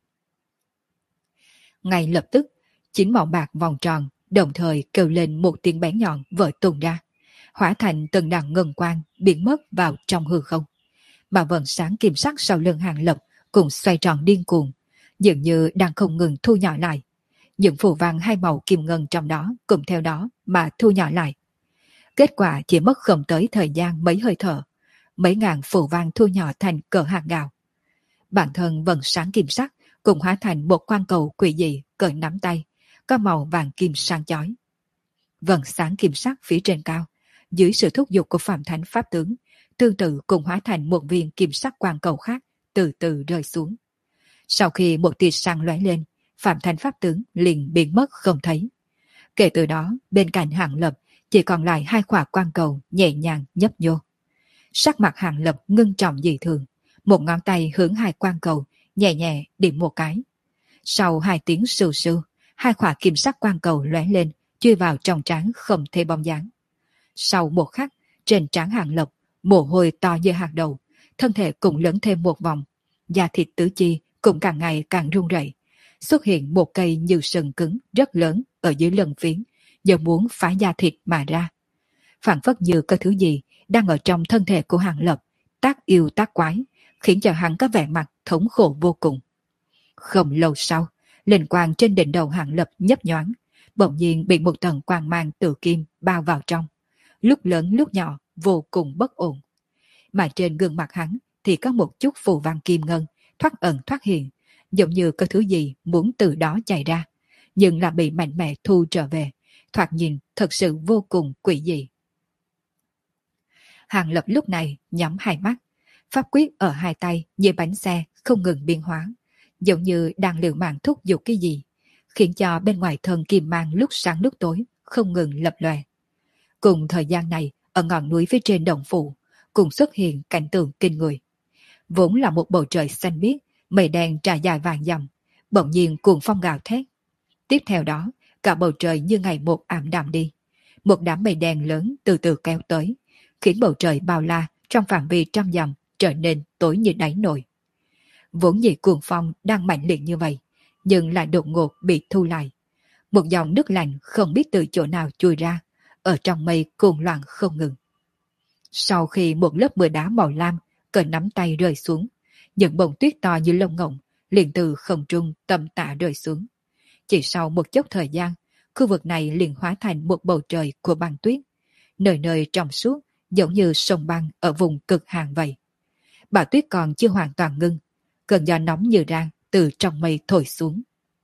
Ngay lập tức, chín màu bạc vòng tròn đồng thời kêu lên một tiếng bén nhọn vỡ tung ra, hóa thành từng đàn ngân quang biến mất vào trong hư không. Mà vầng sáng kim sắc sau lưng Hàng Lập cũng xoay tròn điên cuồng, dường như đang không ngừng thu nhỏ lại. Những phù văn hai màu kim ngân trong đó cũng theo đó mà thu nhỏ lại. Kết quả chỉ mất không tới thời gian mấy hơi thở, mấy ngàn phù văn thu nhỏ thành cỡ hạt gạo. Bản thân vầng sáng kim sắc cùng hóa thành một quan cầu quỷ dị cỡ nắm tay, có màu vàng kim sáng chói. Vầng sáng kim sắc phía trên cao, dưới sự thúc giục của Phạm Thánh Pháp Tướng, tương tự cùng hóa thành một viên kim sắc quan cầu khác, từ từ rơi xuống. Sau khi một tia sáng lóe lên, Phạm Thánh Pháp Tướng liền biến mất không thấy. Kể từ đó, bên cạnh Hàng Lập chỉ còn lại hai quả quan cầu nhẹ nhàng nhấp nhô. Sắc mặt Hàng Lập ngưng trọng dị thường, một ngón tay hướng hai quan cầu, nhẹ nhẹ điểm một cái. Sau hai tiếng sưu sưu, hai quả kim sắc quan cầu lóe lên, chui vào trong trán không thấy bóng dáng. Sau một khắc, trên trán Hàng Lập, mồ hôi to như hạt đậu, thân thể cũng lớn thêm một vòng, da thịt tứ chi cũng càng ngày càng run rẩy. Xuất hiện một cây như sừng cứng rất lớn ở dưới lưng phiến, giống muốn phá da thịt mà ra. Phảng phất như có thứ gì đang ở trong thân thể của Hàng Lập, tác yêu tác quái, khiến cho hắn có vẻ mặt thống khổ vô cùng. Không lâu sau, linh quang trên đỉnh đầu Hàng Lập nhấp nhoáng, bỗng nhiên bị một tầng quang mang tự kim bao vào trong, lúc lớn lúc nhỏ, vô cùng bất ổn. Mà trên gương mặt hắn thì có một chút phù văn kim ngân, thoát ẩn thoát hiện, giống như có thứ gì muốn từ đó chạy ra, nhưng là bị mạnh mẽ thu trở về, thoạt nhìn thật sự vô cùng quỷ dị. Hàng Lập lúc này nhắm hai mắt, pháp quyết ở hai tay như bánh xe không ngừng biến hóa, giống như đang liều mạng thúc giục cái gì, khiến cho bên ngoài thân kim mang lúc sáng lúc tối không ngừng lập lòe. Cùng thời gian này, ở ngọn núi phía trên đồng phủ, cùng xuất hiện cảnh tượng kinh người. Vốn là một bầu trời xanh biếc, mây đen trải dài vàng dặm, bỗng nhiên cuồng phong gào thét. Tiếp theo đó, cả bầu trời như ngày một ảm đạm đi. Một đám mây đen lớn từ từ kéo tới, khiến bầu trời bao la trong phạm vi trăm dặm trở nên tối như đáy nồi. Vốn dĩ cuồng phong đang mạnh liệt như vậy, nhưng lại đột ngột bị thu lại. Một dòng nước lạnh không biết từ chỗ nào chui ra, ở trong mây cuồng loạn không ngừng. Sau khi một lớp mưa đá màu lam cỡ nắm tay rơi xuống, những bông tuyết to như lông ngỗng liền từ không trung tầm tạ rơi xuống. Chỉ sau một chốc thời gian, khu vực này liền hóa thành một bầu trời của băng tuyết, nơi nơi trong suốt giống như sông băng ở vùng cực hàn vậy. Bão tuyết còn chưa hoàn toàn ngưng, cơn gió nóng như rang từ trong mây thổi xuống.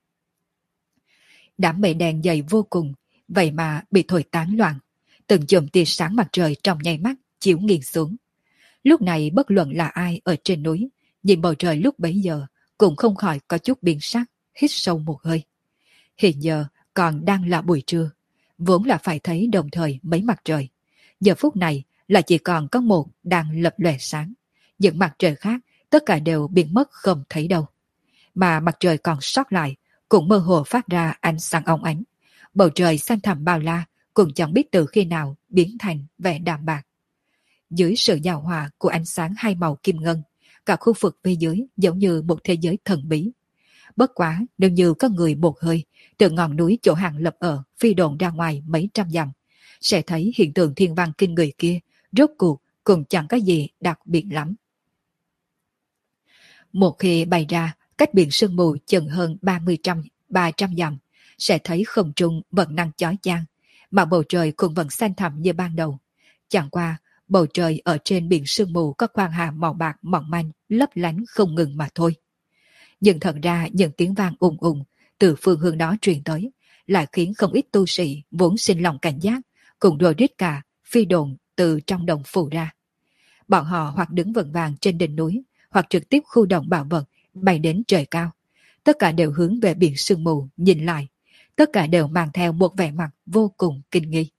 Đám mây đen dày vô cùng, vậy mà bị thổi tán loạn, từng chùm tia sáng mặt trời trong nháy mắt chiếu nghiêng xuống. Lúc này bất luận là ai ở trên núi, nhìn bầu trời lúc bấy giờ cũng không khỏi có chút biến sắc, hít sâu một hơi. Hiện giờ còn đang là buổi trưa, vốn là phải thấy đồng thời mấy mặt trời. Giờ phút này là chỉ còn có một đang lập lòe sáng, những mặt trời khác tất cả đều biến mất không thấy đâu. Mà mặt trời còn sót lại cũng mơ hồ phát ra ánh sáng óng ánh. Bầu trời xanh thẳm bao la cũng chẳng biết từ khi nào biến thành vẻ đạm bạc. Dưới sự giao hòa của ánh sáng hai màu kim ngân, cả khu vực phía dưới giống như một thế giới thần bí. Bất quá nếu như có người một hơi từ ngọn núi chỗ Hàng Lập ở phi đồn ra ngoài mấy trăm dặm, sẽ thấy hiện tượng thiên văn kinh người kia rốt cuộc cũng chẳng có gì đặc biệt lắm. Một khi bay ra cách biển sương mù chừng hơn ba mươi trăm, ba trăm dặm, sẽ thấy không trung vẫn năng chói chang, mà bầu trời cũng vẫn xanh thẳm như ban đầu. Chẳng qua, bầu trời ở trên biển sương mù có quang hà màu bạc mỏng manh, lấp lánh không ngừng mà thôi. Nhưng thật ra những tiếng vang ùng ùng từ phương hướng đó truyền tới, lại khiến không ít tu sĩ vốn sinh lòng cảnh giác, cùng rồi rít cả phi đồn từ trong đồng phủ ra. Bọn họ hoặc đứng vững vàng trên đỉnh núi, hoặc trực tiếp khu động bảo vật bay đến trời cao. Tất cả đều hướng về biển sương mù nhìn lại, tất cả đều mang theo một vẻ mặt vô cùng kinh nghi.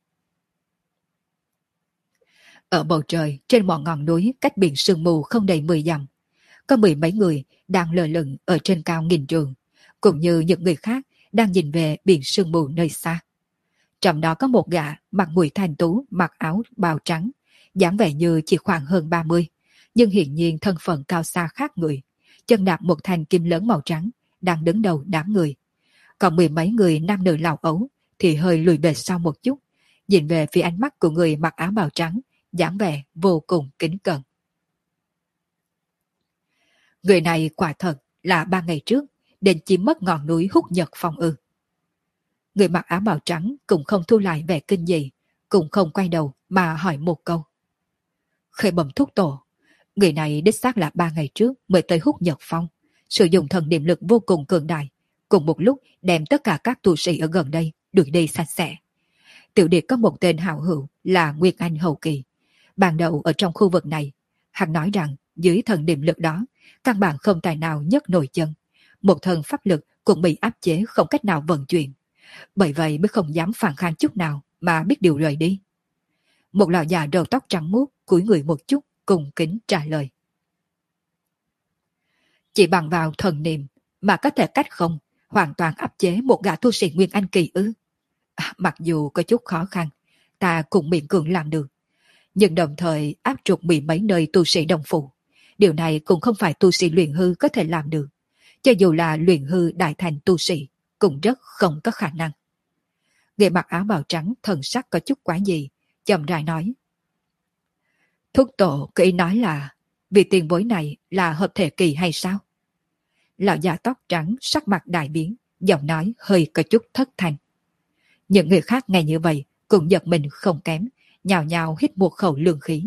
Ở bầu trời trên một ngọn núi cách biển sương mù không đầy mười dặm, có mười mấy người đang lơ lửng ở trên cao nghìn trượng, cũng như những người khác đang nhìn về biển sương mù nơi xa. Trong đó có một gã mặt mũi thanh tú, mặc áo bào trắng, dáng vẻ như chỉ khoảng hơn ba mươi, nhưng hiển nhiên thân phận cao xa khác người, chân đạp một thanh kim lớn màu trắng, đang đứng đầu đám người. Còn mười mấy người nam nữ lão ấu thì hơi lùi về sau một chút, nhìn về phía ánh mắt của người mặc áo bào trắng, dáng vẻ vô cùng kính cẩn. Người này quả thật là ba ngày trước đến chiếm mất ngọn núi Húc Nhật Phong ư. Người mặc áo bào trắng cũng không thu lại vẻ kinh dị, cũng không quay đầu mà hỏi một câu. Khởi bẩm thúc tổ, người này đích xác là ba ngày trước mới tới Húc Nhật Phong, sử dụng thần niệm lực vô cùng cường đại, cùng một lúc đem tất cả các tu sĩ ở gần đây đuổi đi sạch sẽ. Tiểu điệp có một tên hảo hữu là Nguyên Anh hậu kỳ. Ban đầu ở trong khu vực này, hắn nói rằng dưới thần niệm lực đó, căn bản không tài nào nhấc nổi chân. Một thần pháp lực cũng bị áp chế không cách nào vận chuyển. Bởi vậy mới không dám phản kháng chút nào mà biết điều rời đi. Một lão già đầu tóc trắng muốt cúi người một chút cùng kính trả lời. Chỉ bằng vào thần niệm mà có thể cách không hoàn toàn áp chế một gã tu sĩ Nguyên Anh kỳ ư? À, mặc dù có chút khó khăn, ta cũng miễn cưỡng làm được. Nhưng đồng thời áp trục mười mấy nơi tu sĩ đồng phụ. Điều này cũng không phải tu sĩ luyện hư có thể làm được. Cho dù là luyện hư đại thành tu sĩ, cũng rất không có khả năng. Người mặc áo bào trắng thần sắc có chút quá gì, chậm rãi nói. Thúc tổ có ý nói là vì tiền bối này là hợp thể kỳ hay sao? Lão già tóc trắng sắc mặt đại biến, giọng nói hơi có chút thất thanh. Những người khác nghe như vậy cũng giật mình không kém, nhào nhào hít một khẩu lương khí.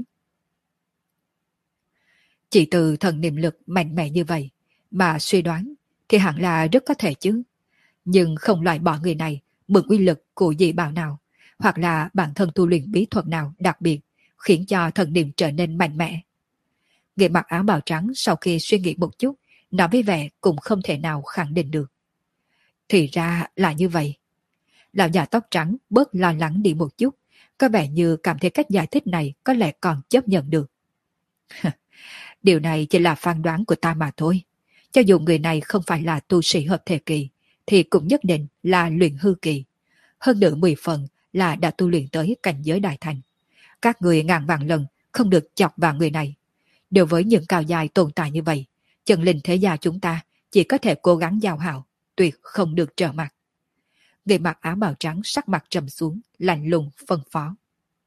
Chỉ từ thần niệm lực mạnh mẽ như vậy mà suy đoán thì hẳn là rất có thể chứ. Nhưng không loại bỏ người này mượn uy lực của dị bảo nào, hoặc là bản thân tu luyện bí thuật nào đặc biệt khiến cho thần niệm trở nên mạnh mẽ. Người mặc áo bào trắng sau khi suy nghĩ một chút, nói với vẻ cũng không thể nào khẳng định được. Thì ra là như vậy. Lão già tóc trắng bớt lo lắng đi một chút, có vẻ như cảm thấy cách giải thích này có lẽ còn chấp nhận được. Điều này chỉ là phán đoán của ta mà thôi. Cho dù người này không phải là tu sĩ hợp thể kỳ, thì cũng nhất định là luyện hư kỳ. Hơn nữa mười phần là đã tu luyện tới cảnh giới đại thành. Các người ngàn vạn lần không được chọc vào người này. Đối với những cao dài tồn tại như vậy, chân linh thế gia chúng ta chỉ có thể cố gắng giao hảo, tuyệt không được trở mặt. Người mặc áo bào trắng sắc mặt trầm xuống, lạnh lùng phân phó.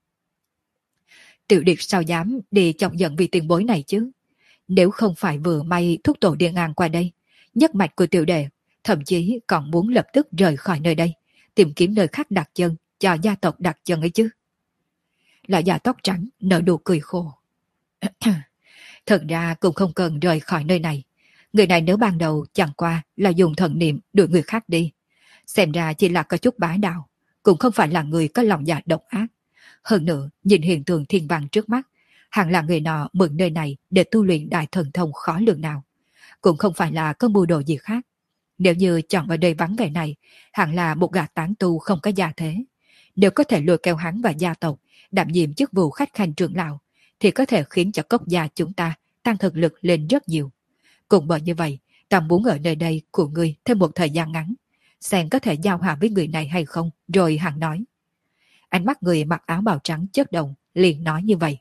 Tiểu điệp sao dám đi chọc giận vì tiền bối này chứ? Nếu không phải vừa may thúc tổ điện ngang qua đây, nhất mạch của tiểu đệ thậm chí còn muốn lập tức rời khỏi nơi đây, tìm kiếm nơi khác đặt chân cho gia tộc đặt chân ấy chứ. Lão già tóc trắng nở nụ cười khổ. Thật ra cũng không cần rời khỏi nơi này. Người này nếu ban đầu chẳng qua là dùng thần niệm đuổi người khác đi, xem ra chỉ là có chút bá đạo, cũng không phải là người có lòng dạ độc ác. Hơn nữa, nhìn hiện tượng thiên văn trước mắt, hẳn là người nọ mượn nơi này để tu luyện đại thần thông khó lường nào. Cũng không phải là có mưu đồ gì khác. Nếu như chọn ở đây vắng vẻ này, hẳn là một gã tán tu không có gia thế. Nếu có thể lôi kéo hắn và gia tộc, đảm nhiệm chức vụ khách khanh trưởng lão, thì có thể khiến cho cốc gia chúng ta tăng thực lực lên rất nhiều. Cũng bởi như vậy, ta muốn ở nơi đây của ngươi thêm một thời gian ngắn, xem có thể giao hòa với người này hay không, rồi hắn nói. Ánh mắt người mặc áo bào trắng chớp động, liền nói như vậy.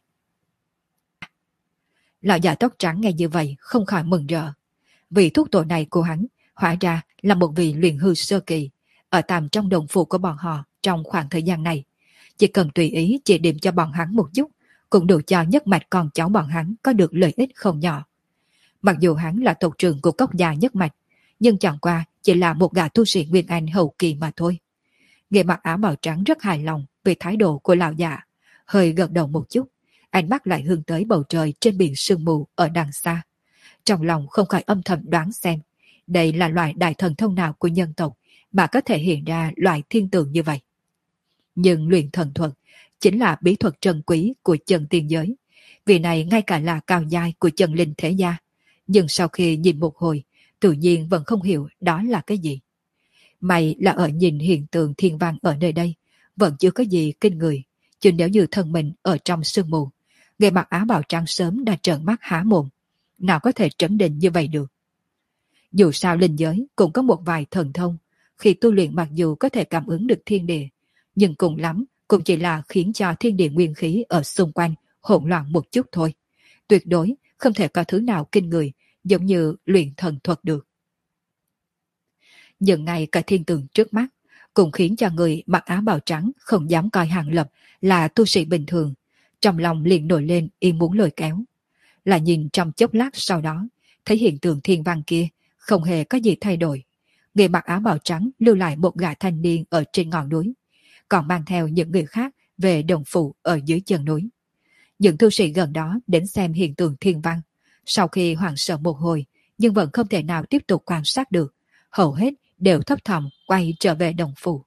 Lão già tóc trắng nghe như vậy không khỏi mừng rỡ. Vị thuốc tổ này của hắn hóa ra là một vị luyện hư sơ kỳ, ở tạm trong đồng phụ của bọn họ trong khoảng thời gian này. Chỉ cần tùy ý chỉ điểm cho bọn hắn một chút, cũng đủ cho nhất mạch con cháu bọn hắn có được lợi ích không nhỏ. Mặc dù hắn là tộc trưởng của cốc gia nhất mạch, nhưng chẳng qua chỉ là một gã tu sĩ Nguyên Anh hậu kỳ mà thôi. Người mặc áo bào trắng rất hài lòng về thái độ của lão già, hơi gật đầu một chút, ánh mắt lại hướng tới bầu trời trên biển sương mù ở đằng xa. Trong lòng không khỏi âm thầm đoán xem, đây là loại đại thần thông nào của nhân tộc mà có thể hiện ra loại thiên tượng như vậy. Nhưng luyện thần thuật chính là bí thuật trân quý của chân tiên giới, vì này ngay cả là cao giai của chân linh thế gia. Nhưng sau khi nhìn một hồi, tự nhiên vẫn không hiểu đó là cái gì. May là ở nhìn hiện tượng thiên văn ở nơi đây, vẫn chưa có gì kinh người, chứ nếu như thân mình ở trong sương mù, người mặc áo bào trắng sớm đã trợn mắt há mồm, nào có thể trấn định như vậy được. Dù sao linh giới cũng có một vài thần thông, khi tu luyện mặc dù có thể cảm ứng được thiên địa, nhưng cùng lắm cũng chỉ là khiến cho thiên địa nguyên khí ở xung quanh hỗn loạn một chút thôi. Tuyệt đối không thể có thứ nào kinh người giống như luyện thần thuật được. Nhưng ngay cả thiên tượng trước mắt cũng khiến cho người mặc áo bào trắng không dám coi Hàng Lập là tu sĩ bình thường, trong lòng liền nổi lên ý muốn lôi kéo. Là nhìn trong chốc lát sau đó, thấy hiện tượng thiên văn kia không hề có gì thay đổi. Người mặc áo bào trắng lưu lại một gã thanh niên ở trên ngọn núi, còn mang theo những người khác về đồng phụ ở dưới chân núi. Những tu sĩ gần đó đến xem hiện tượng thiên văn. Sau khi hoảng sợ một hồi, nhưng vẫn không thể nào tiếp tục quan sát được, hầu hết đều thấp thỏm quay trở về đồng phủ.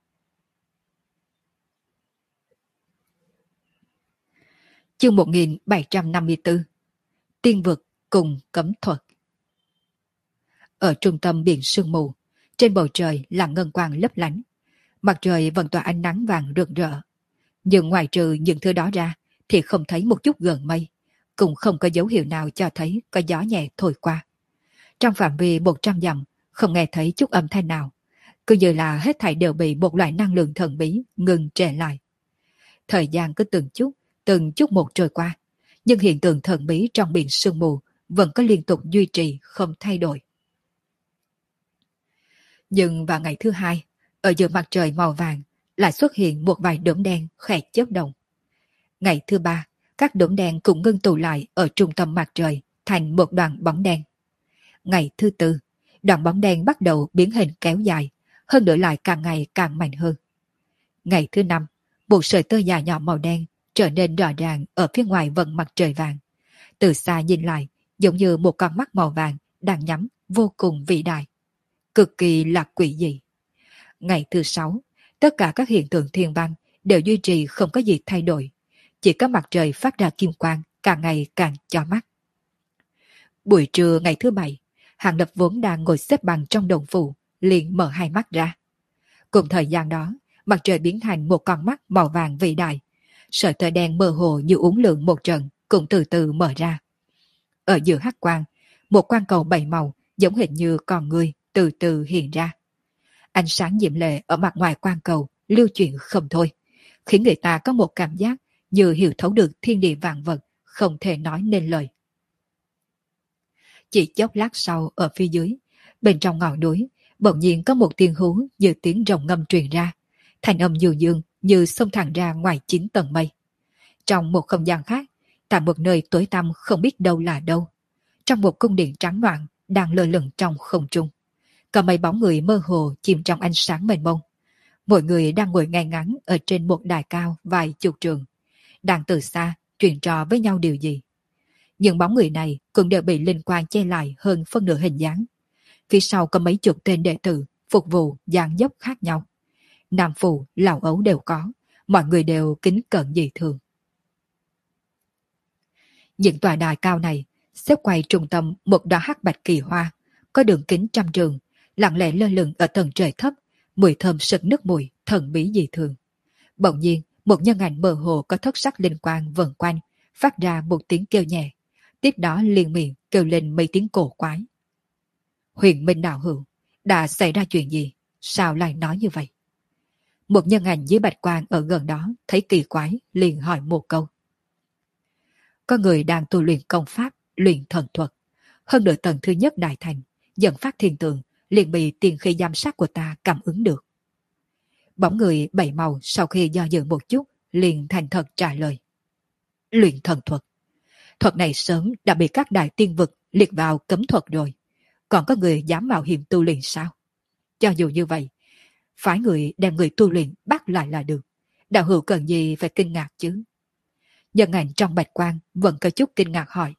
Chương một nghìn bảy trăm năm mươi tư. Tiên vực cùng cấm thuật. Ở trung tâm biển sương mù, trên bầu trời là ngân quang lấp lánh. Mặt trời vẫn tỏa ánh nắng vàng rực rỡ. Nhưng ngoài trừ những thứ đó ra thì không thấy một chút gần mây, cũng không có dấu hiệu nào cho thấy có gió nhẹ thổi qua. Trong phạm vi một trăm dặm không nghe thấy chút âm thanh nào, cứ như là hết thảy đều bị một loại năng lượng thần bí ngừng trệ lại. Thời gian cứ từng chút, từng chút một trôi qua, nhưng hiện tượng thần bí trong biển sương mù vẫn có liên tục duy trì không thay đổi. Nhưng vào ngày thứ hai, ở giữa mặt trời màu vàng lại xuất hiện một vài đốm đen khẽ chớp động. Ngày thứ ba, các đốm đen cũng ngưng tụ lại ở trung tâm mặt trời thành một đoàn bóng đen. Ngày thứ tư, đoàn bóng đen bắt đầu biến hình kéo dài, hơn nữa lại càng ngày càng mạnh hơn. Ngày thứ năm, một sợi tơ dài nhỏ màu đen trở nên rõ ràng ở phía ngoài vầng mặt trời vàng. Từ xa nhìn lại, giống như một con mắt màu vàng đang nhắm, vô cùng vĩ đại, cực kỳ là quỷ dị. Ngày thứ sáu, tất cả các hiện tượng thiên văn đều duy trì không có gì thay đổi, chỉ có mặt trời phát ra kim quang càng ngày càng chói mắt. Buổi trưa ngày thứ bảy, Hàng Lập vốn đang ngồi xếp bằng trong đồng phủ, liền mở hai mắt ra. Cùng thời gian đó, mặt trời biến thành một con mắt màu vàng vĩ đại. Sợi tơ đen mơ hồ như uốn lượn một trận cũng từ từ mở ra. Ở giữa hắc quang, một quang cầu bảy màu giống hình như con người từ từ hiện ra. Ánh sáng diệm lệ ở mặt ngoài quang cầu lưu chuyển không thôi, khiến người ta có một cảm giác như hiểu thấu được thiên địa vạn vật, không thể nói nên lời. Chỉ chốc lát sau ở phía dưới, bên trong ngọn núi, bỗng nhiên có một tiếng hú như tiếng rồng ngâm truyền ra, thành âm du dương như xông thẳng ra ngoài chín tầng mây. Trong một không gian khác, tại một nơi tối tăm không biết đâu là đâu, trong một cung điện trắng loạn đang lơ lửng trong không trung, có mấy bóng người mơ hồ chìm trong ánh sáng mênh mông. Mọi người đang ngồi ngay ngắn ở trên một đài cao vài chục trường, đang từ xa chuyện trò với nhau điều gì. Những bóng người này cũng đều bị linh quang che lại hơn phân nửa hình dáng. Phía sau có mấy chục tên đệ tử phục vụ dáng dấp khác nhau. Nam phụ, lão ấu đều có, mọi người đều kính cẩn dị thường. Những tòa đài cao này xếp quay trung tâm một đóa hắc bạch kỳ hoa, có đường kính trăm trường, lặng lẽ lơ lửng ở tầng trời thấp, mùi thơm sực nức mùi thần bí dị thường. Bỗng nhiên, một nhân ảnh mơ hồ có thất sắc linh quang vần quanh, phát ra một tiếng kêu nhẹ, tiếp đó liền miệng kêu lên mấy tiếng cổ quái. Huyền Minh đạo hữu, đã xảy ra chuyện gì? Sao lại nói như vậy? Một nhân ảnh dưới bạch quang ở gần đó thấy kỳ quái, liền hỏi một câu. Có người đang tu luyện công pháp, luyện thần thuật. Hơn nửa tầng thứ nhất đại thành, dẫn phát thiên tượng, liền bị tiền khí giám sát của ta cảm ứng được. Bóng người bảy màu sau khi do dự một chút, liền thành thật trả lời. Luyện thần thuật. Thuật này sớm đã bị các đại tiên vực liệt vào cấm thuật rồi. Còn có người dám mạo hiểm tu luyện sao? Cho dù như vậy, phái người đem người tu luyện bắt lại là được. Đạo hữu cần gì phải kinh ngạc chứ? Nhân ảnh trong bạch quang vẫn có chút kinh ngạc hỏi.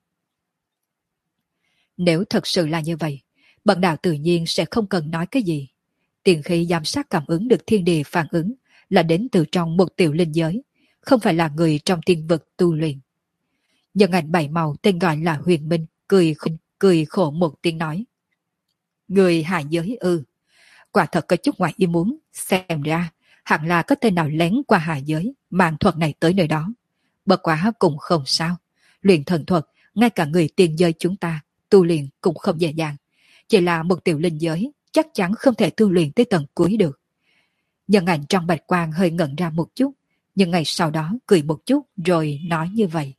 Nếu thật sự là như vậy, bần đạo tự nhiên sẽ không cần nói cái gì. Tiền khí giám sát cảm ứng được thiên địa phản ứng là đến từ trong một tiểu linh giới, không phải là người trong tiên vực tu luyện. Nhân ảnh bảy màu tên gọi là Huyền Minh, cười khinh, cười khổ một tiếng nói. Người hạ giới ư. Quả thật có chút ngoài ý muốn, xem ra hẳn là có tên nào lén qua hạ giới, mang thuật này tới nơi đó. Bất quá cũng không sao. Luyện thần thuật, ngay cả người tiền giới chúng ta, tu luyện cũng không dễ dàng. Chỉ là một tiểu linh giới, chắc chắn không thể tu luyện tới tầng cuối được. Nhân ảnh trong bạch quang hơi ngẩn ra một chút, nhưng ngày sau đó cười một chút rồi nói như vậy.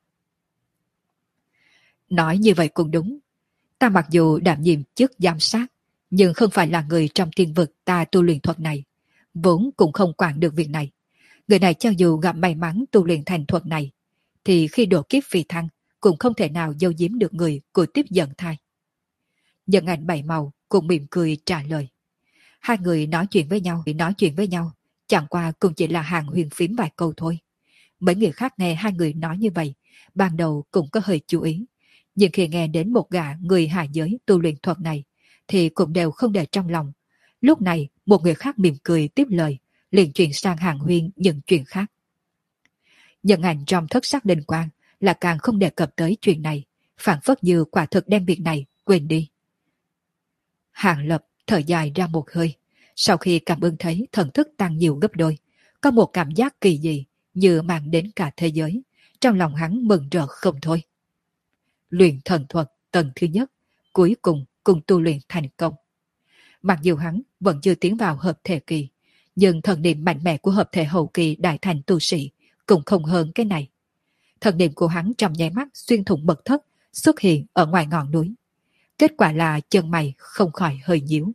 Nói như vậy cũng đúng. Ta mặc dù đảm nhiệm chức giám sát, nhưng không phải là người trong tiên vực ta tu luyện thuật này, vốn cũng không quản được việc này. Người này cho dù gặp may mắn tu luyện thành thuật này, thì khi độ kiếp phi thăng cũng không thể nào giấu giếm được người của tiếp dẫn thai. Nhân ảnh bảy màu cũng mỉm cười trả lời. Hai người nói chuyện với nhau thì nói chuyện với nhau, chẳng qua cũng chỉ là hàng huyền phím vài câu thôi. Mấy người khác nghe hai người nói như vậy, ban đầu cũng có hơi chú ý. Nhưng khi nghe đến một gã người hạ giới tu luyện thuật này, thì cũng đều không để trong lòng. Lúc này, một người khác mỉm cười tiếp lời, liền chuyển sang Hàng Huyên những chuyện khác. Nhận ảnh trong thất sắc linh quang là càng không đề cập tới chuyện này, phản phất như quả thực đem việc này quên đi. Hàng Lập thở dài ra một hơi, sau khi cảm ứng thấy thần thức tăng nhiều gấp đôi, có một cảm giác kỳ dị như mang đến cả thế giới, trong lòng hắn mừng rỡ không thôi. Luyện thần thuật tầng thứ nhất, cuối cùng cùng tu luyện thành công. Mặc dù hắn vẫn chưa tiến vào hợp thể kỳ, nhưng thần niệm mạnh mẽ của hợp thể hậu kỳ đại thành tu sĩ cũng không hơn cái này. Thần niệm của hắn trong nháy mắt xuyên thủng mật thất, xuất hiện ở ngoài ngọn núi. Kết quả là chân mày không khỏi hơi nhíu.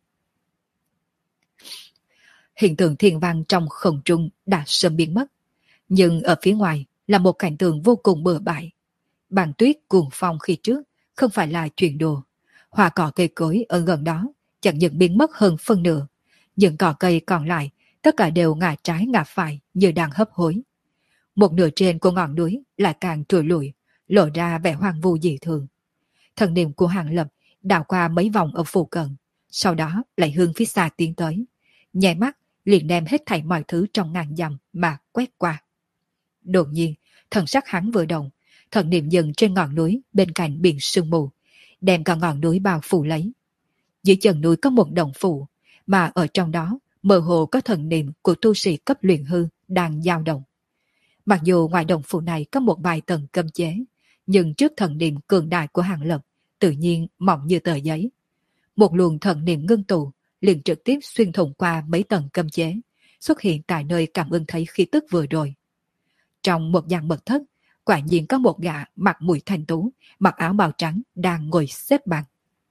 Hiện tượng thiên văn trong không trung đã sớm biến mất, nhưng ở phía ngoài là một cảnh tượng vô cùng bừa bãi. Băng tuyết cuồng phong khi trước không phải là chuyện đùa. Hoa cỏ cây cối ở gần đó chẳng những biến mất hơn phân nửa, những cỏ cây còn lại tất cả đều ngả trái ngả phải như đang hấp hối. Một nửa trên của ngọn núi lại càng trồi lùi, lộ ra vẻ hoang vu dị thường. Thần niệm của Hàng Lập đảo qua mấy vòng ở phụ cận, sau đó lại hướng phía xa tiến tới, nhảy mắt liền đem hết thảy mọi thứ trong ngàn dặm mà quét qua. Đột nhiên, thần sắc hắn vừa động, thần niệm dừng trên ngọn núi bên cạnh biển sương mù, đem cả ngọn núi bao phủ lấy. Dưới chân núi có một động phủ, mà ở trong đó mơ hồ có thần niệm của tu sĩ cấp luyện hư đang dao động. Mặc dù ngoài động phủ này có một vài tầng cấm chế, nhưng trước thần niệm cường đại của Hàng Lập tự nhiên mỏng như tờ giấy. Một luồng thần niệm ngưng tụ liền trực tiếp xuyên thủng qua mấy tầng cấm chế, xuất hiện tại nơi cảm ứng thấy khí tức vừa rồi. Trong một gian mật thất, quả nhiên có một gã mặt mũi thanh tú, mặc áo bào trắng đang ngồi xếp bằng.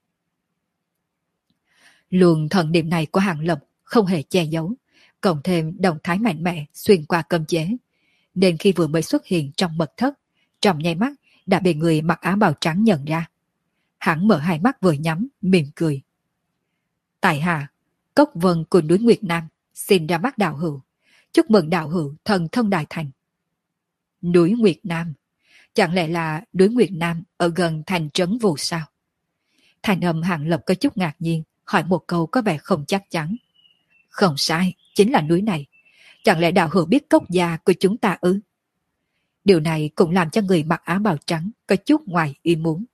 Luồng thần niệm này của Hàng Lập không hề che giấu, cộng thêm động thái mạnh mẽ xuyên qua cấm chế, nên khi vừa mới xuất hiện trong mật thất, trong nháy mắt đã bị người mặc áo bào trắng nhận ra. Hắn mở hai mắt vừa nhắm, mỉm cười. Tại hạ, Cốc Vân của núi Nguyệt Nam, xin ra mắt đạo hữu. Chúc mừng đạo hữu thần thông đại thành. Núi Nguyệt Nam? Chẳng lẽ là núi Nguyệt Nam ở gần thành trấn Vù sao? Thành âm Hàng Lập có chút ngạc nhiên, hỏi một câu có vẻ không chắc chắn. Không sai, chính là núi này. Chẳng lẽ đạo hữu biết cốc gia của chúng ta ư? Điều này cũng làm cho người mặc áo bào trắng có chút ngoài ý muốn.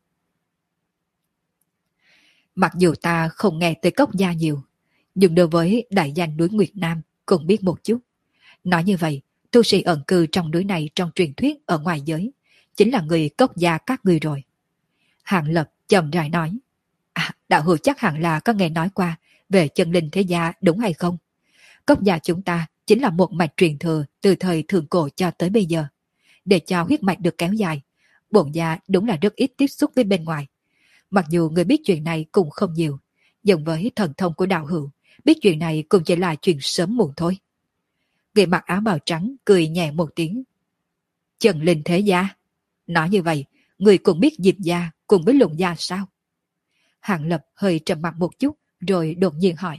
Mặc dù ta không nghe tới cốc gia nhiều, nhưng đối với đại danh núi Nguyệt Nam cũng biết một chút. Nói như vậy, tu sĩ ẩn cư trong núi này trong truyền thuyết ở ngoài giới, chính là người cốc gia các ngươi rồi. Hàng Lập chậm rãi nói. À, đạo hữu chắc hẳn là có nghe nói qua về chân linh thế gia đúng hay không? Cốc gia chúng ta chính là một mạch truyền thừa từ thời thượng cổ cho tới bây giờ. Để cho huyết mạch được kéo dài, bổn gia đúng là rất ít tiếp xúc với bên ngoài. Mặc dù người biết chuyện này cũng không nhiều, nhưng với thần thông của đạo hữu, biết chuyện này cũng chỉ là chuyện sớm muộn thôi. Người mặc áo bào trắng cười nhẹ một tiếng. Chân linh thế gia? Nói như vậy, người cũng biết Diệp gia cùng với Lục gia sao? Hàng Lập hơi trầm mặt một chút, rồi đột nhiên hỏi.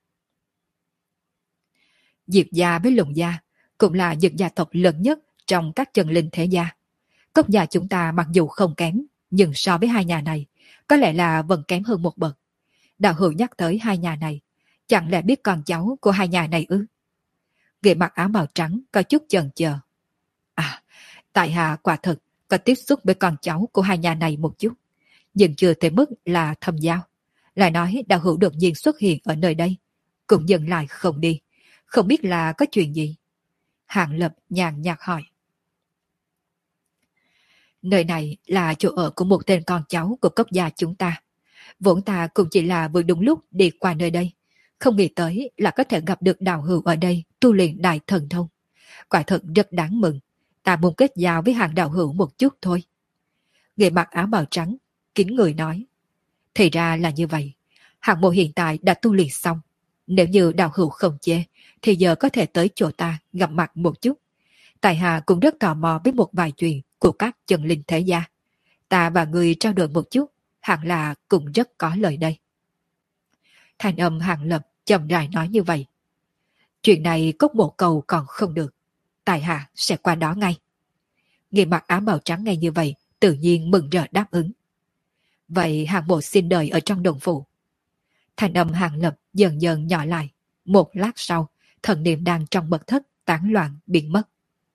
Diệp gia với Lục gia cũng là những gia tộc lớn nhất trong các chân linh thế gia. Cốc gia chúng ta mặc dù không kém, nhưng so với hai nhà này, có lẽ là vẫn kém hơn một bậc. Đạo hữu nhắc tới hai nhà này, chẳng lẽ biết con cháu của hai nhà này ư? Người mặc áo bào trắng có chút chần chờ. À, tại hạ quả thật có tiếp xúc với con cháu của hai nhà này một chút, nhưng chưa tới mức là thâm giao. Lại nói đạo hữu đột nhiên xuất hiện ở nơi đây, cũng dừng lại không đi, không biết là có chuyện gì. Hàng Lập nhàn nhạt hỏi. Nơi này là chỗ ở của một tên con cháu của cốc gia chúng ta. Vốn ta cũng chỉ là vừa đúng lúc đi qua nơi đây, không nghĩ tới là có thể gặp được đạo hữu ở đây tu luyện đại thần thông. Quả thật rất đáng mừng, ta muốn kết giao với hàng đạo hữu một chút thôi. Người mặc áo bào trắng, kính người nói. Thì ra là như vậy, hạng mộ hiện tại đã tu luyện xong. Nếu như đạo hữu không chê, thì giờ có thể tới chỗ ta gặp mặt một chút. Tại hạ cũng rất tò mò với một vài chuyện của các chân linh thế gia. Ta và người trao đổi một chút, hẳn là cũng rất có lời đây. Thành âm Hàng Lập chậm rãi nói như vậy. Chuyện này cốc bộ cầu còn không được, tại hạ sẽ qua đó ngay. Người mặc áo bào trắng ngay như vậy, tự nhiên mừng rỡ đáp ứng. Vậy Hàng Bộ xin đợi ở trong đồng phủ. Thành âm Hàng Lập dần dần nhỏ lại. Một lát sau, thần niệm đang trong mật thất tán loạn biến mất.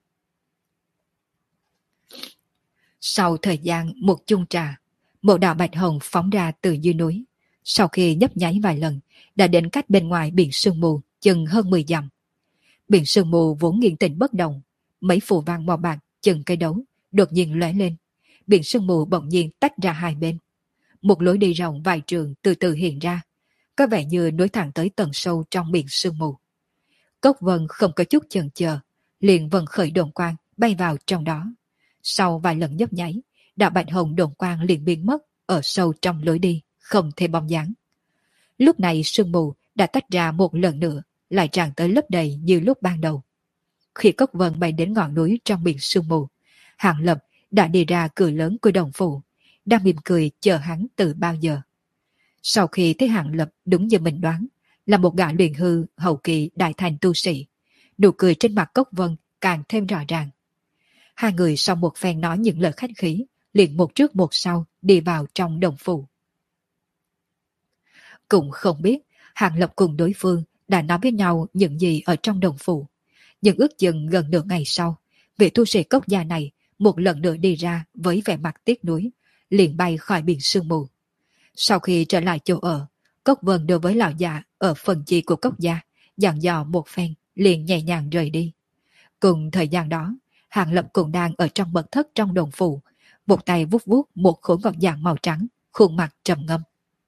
Sau thời gian một chung trà, một đạo bạch hồng phóng ra từ dưới núi. Sau khi nhấp nháy vài lần, đã đến cách bên ngoài biển sương mù chừng hơn mười dặm. Biển sương mù vốn nghiêng tĩnh bất động, mấy phù vang màu bạc chừng cây đấu đột nhiên lóe lên. Biển sương mù bỗng nhiên tách ra hai bên. Một lối đi rộng vài trường từ từ hiện ra, có vẻ như nối thẳng tới tầng sâu trong biển sương mù. Cốc Vân không có chút chần chờ, liền vần khởi đồn quang bay vào trong đó. Sau vài lần nhấp nháy, đạo bạch hồng đồn quang liền biến mất ở sâu trong lối đi, không thêm bóng dáng. Lúc này sương mù đã tách ra một lần nữa, lại tràn tới lấp đầy như lúc ban đầu. Khi Cốc Vân bay đến ngọn núi trong biển sương mù, Hàng Lập đã đi ra cửa lớn của đồng phủ, đang mỉm cười chờ hắn từ bao giờ. Sau khi thấy Hàng Lập đúng như mình đoán, là một gã luyện hư hậu kỳ đại thành tu sĩ, nụ cười trên mặt Cốc Vân càng thêm rõ ràng. Hai người sau một phen nói những lời khách khí, liền một trước một sau đi vào trong đồng phủ. Cũng không biết Hàng Lập cùng đối phương đã nói với nhau những gì ở trong đồng phủ, nhưng ước chừng gần nửa ngày sau, vị tu sĩ Cốc gia này một lần nữa đi ra với vẻ mặt tiếc nuối, liền bay khỏi biển sương mù. Sau khi trở lại chỗ ở, Cốc Vân đối với lão già ở phần chi của Cốc gia dặn dò một phen, liền nhẹ nhàng rời đi. Cùng thời gian đó, Hàng Lập cũng đang ở trong mật thất trong đồng phủ, một tay vuốt vuốt một khối ngọc dạng màu trắng, khuôn mặt trầm ngâm.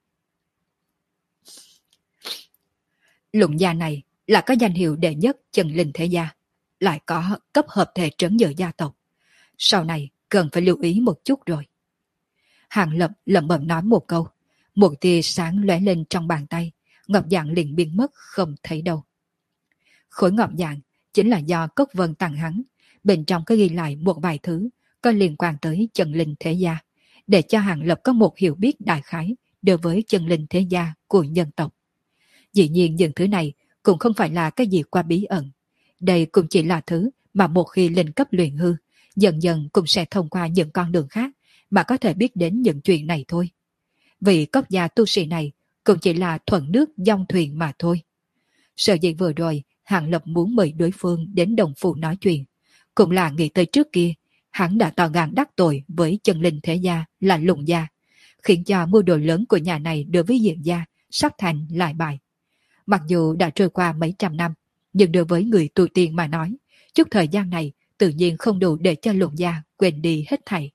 Lũng gia này là có danh hiệu đệ nhất chân linh thế gia, lại có cấp hợp thể trấn giữ gia tộc. Sau này cần phải lưu ý một chút rồi. Hàng Lập lẩm bẩm nói một câu, một tia sáng lóe lên trong bàn tay, ngọc dạng liền biến mất không thấy đâu. Khối ngọc dạng chính là do Cốc Vân tặng hắn, bên trong có ghi lại một vài thứ có liên quan tới chân linh thế gia, để cho Hàng Lập có một hiểu biết đại khái đối với chân linh thế gia của nhân tộc. Dĩ nhiên những thứ này cũng không phải là cái gì qua bí ẩn, đây cũng chỉ là thứ mà một khi lên cấp luyện hư, dần dần cũng sẽ thông qua những con đường khác mà có thể biết đến những chuyện này thôi. Vì Cốc gia tu sĩ này cũng chỉ là thuận nước dòng thuyền mà thôi. Sở dĩ vừa rồi Hàng Lập muốn mời đối phương đến đồng phủ nói chuyện, cũng là nghĩ tới trước kia hắn đã tỏ gan đắc tội với chân linh thế gia là Lũng gia, khiến cho mưu đồ lớn của nhà này đối với Diệm gia sắp thành lại bại. Mặc dù đã trôi qua mấy trăm năm, nhưng đối với người tu tiên mà nói, chút thời gian này tự nhiên không đủ để cho Lũng gia quên đi hết thảy.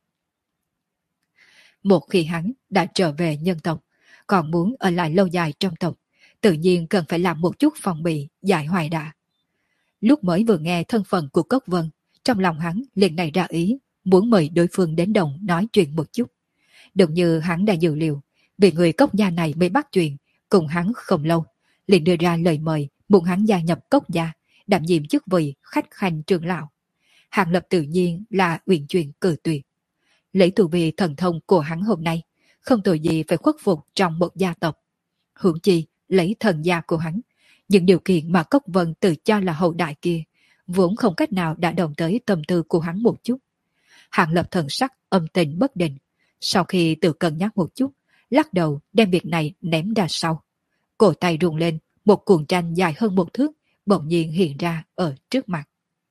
Một khi hắn đã trở về nhân tộc, còn muốn ở lại lâu dài trong tộc, tự nhiên cần phải làm một chút phòng bị giải hoài đã. Lúc mới vừa nghe thân phận của Cốc Vân, trong lòng hắn liền nảy ra ý muốn mời đối phương đến đồng nói chuyện một chút. Đúng như hắn đã dự liệu, vì người Cốc gia này mới bắt chuyện cùng hắn không lâu, liền đưa ra lời mời muốn hắn gia nhập Cốc gia, đảm nhiệm chức vị khách khanh trưởng lão. Hàng Lập tự nhiên là uyển chuyển cử tuyệt. Lấy tu vi thần thông của hắn hôm nay, không tội gì phải khuất phục trong một gia tộc. Hưởng chi lấy thần gia của hắn, những điều kiện mà Cốc Vân tự cho là hậu đại kia, vốn không cách nào đã động tới tâm tư của hắn một chút. Hàng Lập thần sắc âm tình bất định, sau khi tự cân nhắc một chút, lắc đầu đem việc này ném ra sau. Cổ tay rung lên, một cuộn tranh dài hơn một thước bỗng nhiên hiện ra ở trước mặt.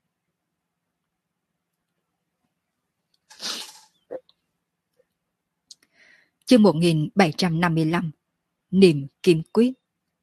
Chương một nghìn bảy trăm năm mươi lăm, Niệm Kim Quyết.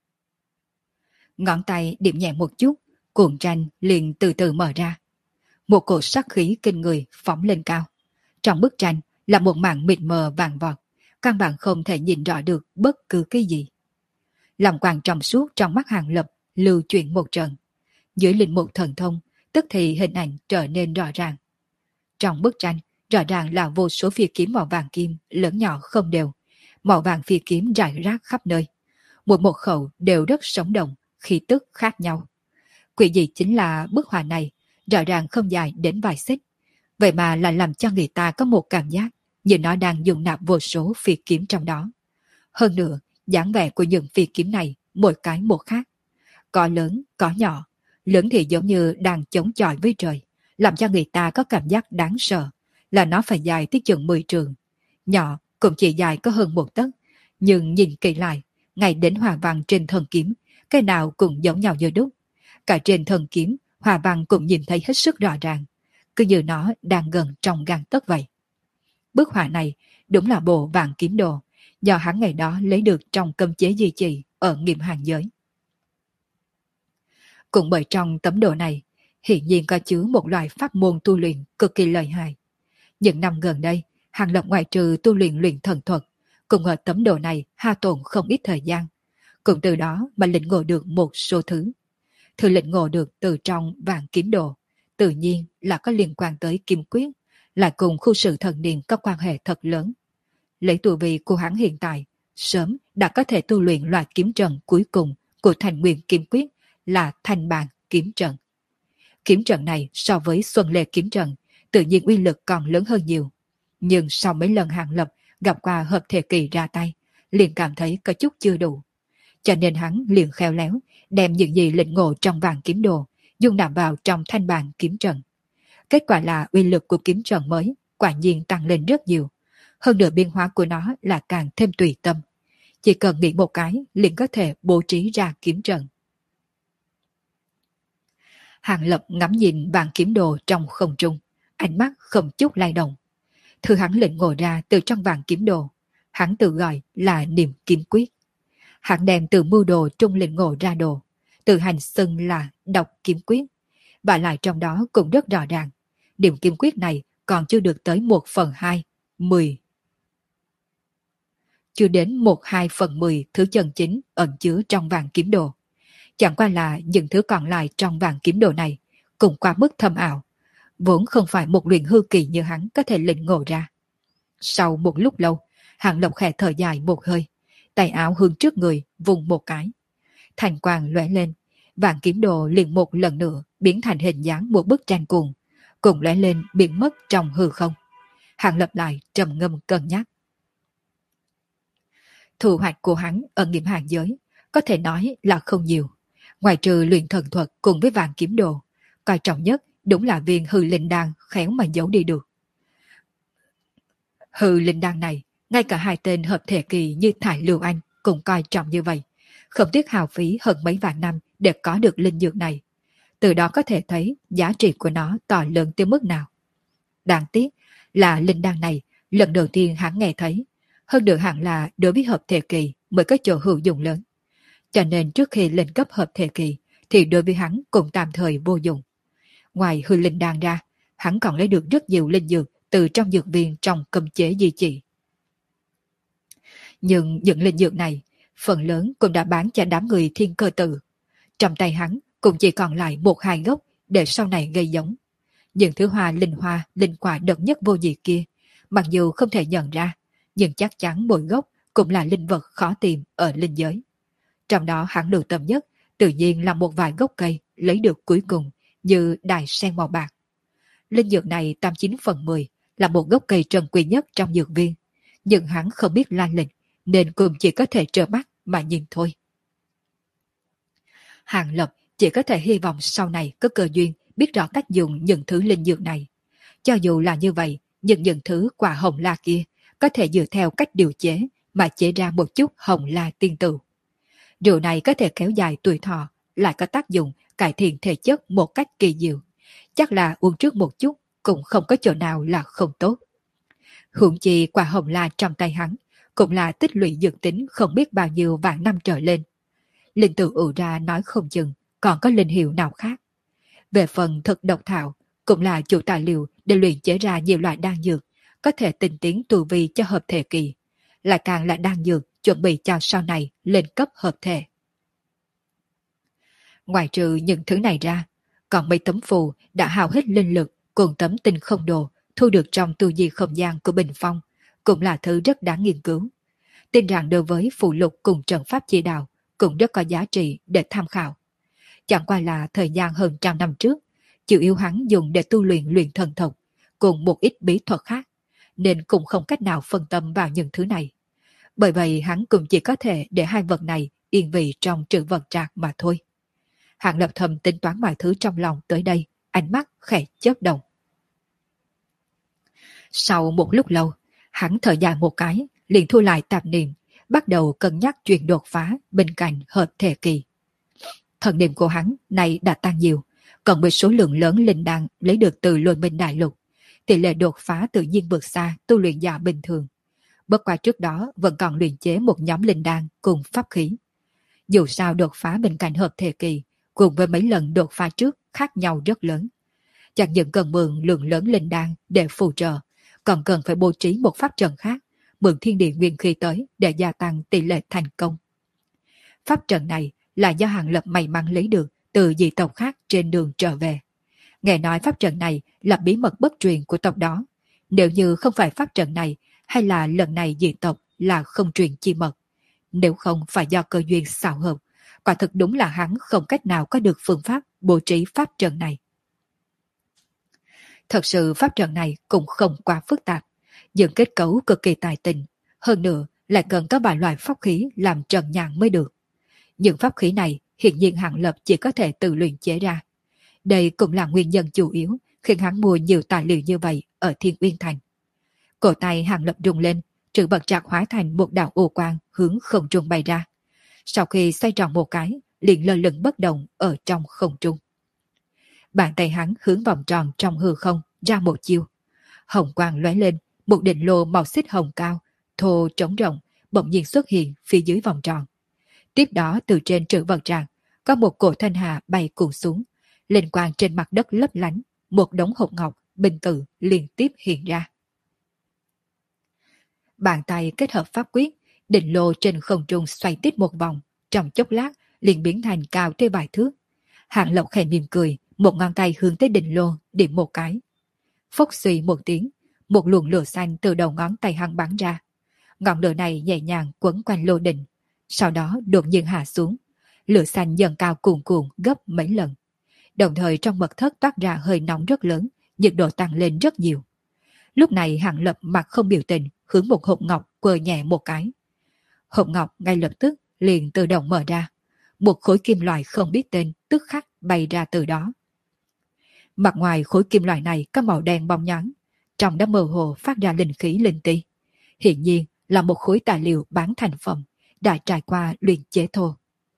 Ngón tay điểm nhẹ một chút, cuộn tranh liền từ từ mở ra. Một cột sắc khí kinh người phóng lên cao. Trong bức tranh là một mảng mịt mờ vàng vọt, căn bản không thể nhìn rõ được bất cứ cái gì. Lòng quang trong suốt trong mắt Hàng Lập lưu chuyển một trận. Dưới linh mục thần thông, tức thì hình ảnh trở nên rõ ràng. Trong bức tranh, rõ ràng là vô số phi kiếm màu vàng kim lớn nhỏ không đều, màu vàng phi kiếm rải rác khắp nơi. Mỗi một khẩu đều rất sống động, khí tức khác nhau. Quỷ dị chính là bức họa này rõ ràng không dài đến vài xích, vậy mà lại làm cho người ta có một cảm giác như nó đang dùng nạp vô số phi kiếm trong đó. Hơn nữa, dáng vẻ của những phi kiếm này mỗi cái một khác, có lớn, có nhỏ. Lớn thì giống như đang chống chọi với trời, làm cho người ta có cảm giác đáng sợ, là nó phải dài tới chừng mười trường. Nhỏ cũng chỉ dài có hơn một tấc, nhưng nhìn kỹ lại, ngay đến hòa văn trên thân kiếm, cái nào cũng giống nhau như đúc. Cả trên thân kiếm, hòa văn cũng nhìn thấy hết sức rõ ràng, cứ như nó đang gần trong gang tấc vậy. Bức họa này đúng là bộ vạn kiếm đồ, do hắn ngày đó lấy được trong cấm chế di trì ở Nghiêm Hàng giới. Cũng bởi trong tấm đồ này, hiển nhiên có chứa một loại pháp môn tu luyện cực kỳ lợi hại. Những năm gần đây, Hàng Lập ngoại trừ tu luyện luyện thần thuật, cùng ở tấm đồ này hao tổn không ít thời gian, cũng từ đó mà lĩnh ngộ được một số thứ. Thứ lĩnh ngộ được từ trong vạn kiếm đồ, tự nhiên là có liên quan tới kiếm quyết, lại cùng khu sự thần niệm có quan hệ thật lớn. Lấy tu vi của hắn hiện tại, sớm đã có thể tu luyện loại kiếm trận cuối cùng của thành nguyên kiếm quyết là thanh bàn kiếm trận. Kiếm trận này so với Xuân Lê kiếm trận, tự nhiên uy lực còn lớn hơn nhiều. Nhưng sau mấy lần Hàng Lập gặp qua hợp thể kỳ ra tay, liền cảm thấy có chút chưa đủ. Cho nên hắn liền khéo léo, đem những gì lĩnh ngộ trong vàng kiếm đồ, dung nạp vào trong thanh bàn kiếm trận. Kết quả là uy lực của kiếm trận mới quả nhiên tăng lên rất nhiều. Hơn nữa biến hóa của nó là càng thêm tùy tâm. Chỉ cần nghĩ một cái liền có thể bố trí ra kiếm trận. Hàng Lập ngắm nhìn vàng kiếm đồ trong không trung, ánh mắt không chút lay động. Thứ hắn lĩnh ngộ ra từ trong vàng kiếm đồ, hắn tự gọi là niệm kiếm quyết. Hắn đem từ mưu đồ trung lĩnh ngộ ra đồ, từ hành xưng là đọc kiếm quyết. Và lại trong đó cũng rất rõ ràng, niệm kiếm quyết này còn chưa được tới một phần hai, mười. Chưa đến một hai phần mười thứ chân chính ẩn chứa trong vàng kiếm đồ. Chẳng qua là những thứ còn lại trong vàng kiếm đồ này cũng qua mức thâm ảo, vốn không phải một luyện hư kỳ như hắn có thể lĩnh ngộ ra. Sau một lúc lâu, Hàng Lập khẽ thở dài một hơi, tay áo hướng trước người vùng một cái. Thành quang lóe lên, vàng kiếm đồ liền một lần nữa biến thành hình dáng một bức tranh cuồng, cùng lóe lên biến mất trong hư không. Hàng Lập lại trầm ngâm cân nhắc. Thu hoạch của hắn ở Nghiêm Hàng giới có thể nói là không nhiều. Ngoài trừ luyện thần thuật cùng với vàng kiếm đồ, coi trọng nhất đúng là viên hư linh đan khéo mà giấu đi được. Hư linh đan này, ngay cả hai tên hợp thể kỳ như Thải Lưu Anh cũng coi trọng như vậy, không tiếc hào phí hơn mấy vạn năm để có được linh dược này. Từ đó có thể thấy giá trị của nó to lớn tới mức nào. Đáng tiếc là linh đan này lần đầu tiên hắn nghe thấy, hơn được hẳn là đối với hợp thể kỳ mới có chỗ hữu dụng lớn. Cho nên trước khi lên cấp hợp thể kỳ thì đối với hắn cũng tạm thời vô dụng. Ngoài hư linh đan ra, hắn còn lấy được rất nhiều linh dược từ trong dược viên trong cấm chế di trị. Nhưng những linh dược này, phần lớn cũng đã bán cho đám người thiên cơ tự. Trong tay hắn cũng chỉ còn lại một hai gốc để sau này gây giống. Những thứ hoa linh hoa, linh quả độc nhất vô nhị kia, mặc dù không thể nhận ra, nhưng chắc chắn mỗi gốc cũng là linh vật khó tìm ở linh giới. Trong đó hắn lưu tâm nhất, tự nhiên là một vài gốc cây lấy được cuối cùng như đài sen màu bạc. Linh dược này tám chín phần mười là một gốc cây trân quý nhất trong dược viên, nhưng hắn không biết lai lịch nên cũng chỉ có thể trơ mắt mà nhìn thôi. Hàng Lập chỉ có thể hy vọng sau này có cơ duyên biết rõ cách dùng những thứ linh dược này. Cho dù là như vậy, nhưng những thứ quả hồng la kia có thể dựa theo cách điều chế mà chế ra một chút hồng la tiên tử. Rượu này có thể kéo dài tuổi thọ, lại có tác dụng cải thiện thể chất một cách kỳ diệu. Chắc là uống trước một chút cũng không có chỗ nào là không tốt. Huống chi quả hồng la trong tay hắn cũng là tích lũy dược tính không biết bao nhiêu vạn năm trở lên. Linh tử ủ ra nói không chừng còn có linh hiệu nào khác. Về phần thực độc thảo cũng là chủ tài liệu để luyện chế ra nhiều loại đan dược có thể tinh tiến tu vi cho hợp thể kỳ, lại càng là đan dược chuẩn bị cho sau này lên cấp hợp thể. Ngoài trừ những thứ này ra, còn mấy tấm phù đã hao hết linh lực cùng tấm tinh không đồ thu được trong tu di không gian của Bình Phong cũng là thứ rất đáng nghiên cứu. Tin rằng đối với phù lục cùng trận pháp chỉ đạo cũng rất có giá trị để tham khảo. Chẳng qua là thời gian hơn trăm năm trước, chịu yếu hắn dùng để tu luyện luyện thần thuật cùng một ít bí thuật khác, nên cũng không cách nào phân tâm vào những thứ này. Bởi vậy hắn cũng chỉ có thể để hai vật này yên vị trong trữ vật trạc mà thôi. Hạng Lập thầm tính toán mọi thứ trong lòng tới đây, ánh mắt khẽ chớp động. Sau một lúc lâu, hắn thở dài một cái, liền thu lại tạp niệm, bắt đầu cân nhắc chuyện đột phá bên cạnh hợp thể kỳ. Thần niệm của hắn này đã tăng nhiều, còn với số lượng lớn linh đan lấy được từ Luân Minh Đại Lục, tỷ lệ đột phá tự nhiên vượt xa tu luyện giả bình thường. Bất qua trước đó vẫn còn luyện chế một nhóm linh đan cùng pháp khí. Dù sao đột phá bên cạnh hợp thể kỳ cùng với mấy lần đột phá trước khác nhau rất lớn. Chẳng những cần mượn lượng lớn linh đan để phù trợ, còn cần phải bố trí một pháp trận khác, mượn thiên địa nguyên khí tới để gia tăng tỷ lệ thành công. Pháp trận này là do Hàng Lập may mắn lấy được từ dị tộc khác trên đường trở về. Nghe nói pháp trận này là bí mật bất truyền của tộc đó. Nếu như không phải pháp trận này, hay là lần này dị tộc là không truyền chi mật. Nếu không phải do cơ duyên xảo hợp, quả thực đúng là hắn không cách nào có được phương pháp bố trí pháp trận này. Thật sự pháp trận này cũng không quá phức tạp, nhưng kết cấu cực kỳ tài tình, hơn nữa lại cần có vài loại pháp khí làm trần nhàn mới được. Những pháp khí này hiện nhiên Hàng Lập chỉ có thể tự luyện chế ra. Đây cũng là nguyên nhân chủ yếu khiến hắn mua nhiều tài liệu như vậy ở Thiên Uyên Thành. Cổ tay Hàng Lập rung lên, trữ vật trạc hóa thành một đạo ô quang hướng không trung bay ra. Sau khi xoay tròn một cái, liền lơ lửng bất động ở trong không trung. Bàn tay hắn hướng vòng tròn trong hư không ra một chiêu. Hồng quang lóe lên, một đỉnh lô màu xích hồng cao, thô trống rộng, bỗng nhiên xuất hiện phía dưới vòng tròn. Tiếp đó từ trên trữ vật trạc, có một cổ thanh hà bay cuộn xuống, lên quang trên mặt đất lấp lánh, một đống hộp ngọc, bình tử liên tiếp hiện ra. Bàn tay kết hợp pháp quyết, đỉnh lô trên không trung xoay tít một vòng, trong chốc lát liền biến thành cao tới vài thước. Hàng Lộc khẽ mỉm cười, một ngón tay hướng tới đỉnh lô điểm một cái. Phốc suy một tiếng, một luồng lửa xanh từ đầu ngón tay hắn bắn ra. Ngọn lửa này nhẹ nhàng quấn quanh lô đỉnh, sau đó đột nhiên hạ xuống. Lửa xanh dần cao cuồn cuộn gấp mấy lần. Đồng thời trong mật thất toát ra hơi nóng rất lớn, nhiệt độ tăng lên rất nhiều. Lúc này Hàng Lập mặt không biểu tình, hướng một hộp ngọc quơ nhẹ một cái. Hộp ngọc ngay lập tức liền tự động mở ra. Một khối kim loại không biết tên tức khắc bay ra từ đó. Mặt ngoài khối kim loại này có màu đen bóng nhẵn, trong đó mơ hồ phát ra linh khí linh ti. Hiện nhiên là một khối tài liệu bán thành phẩm, đã trải qua luyện chế thô.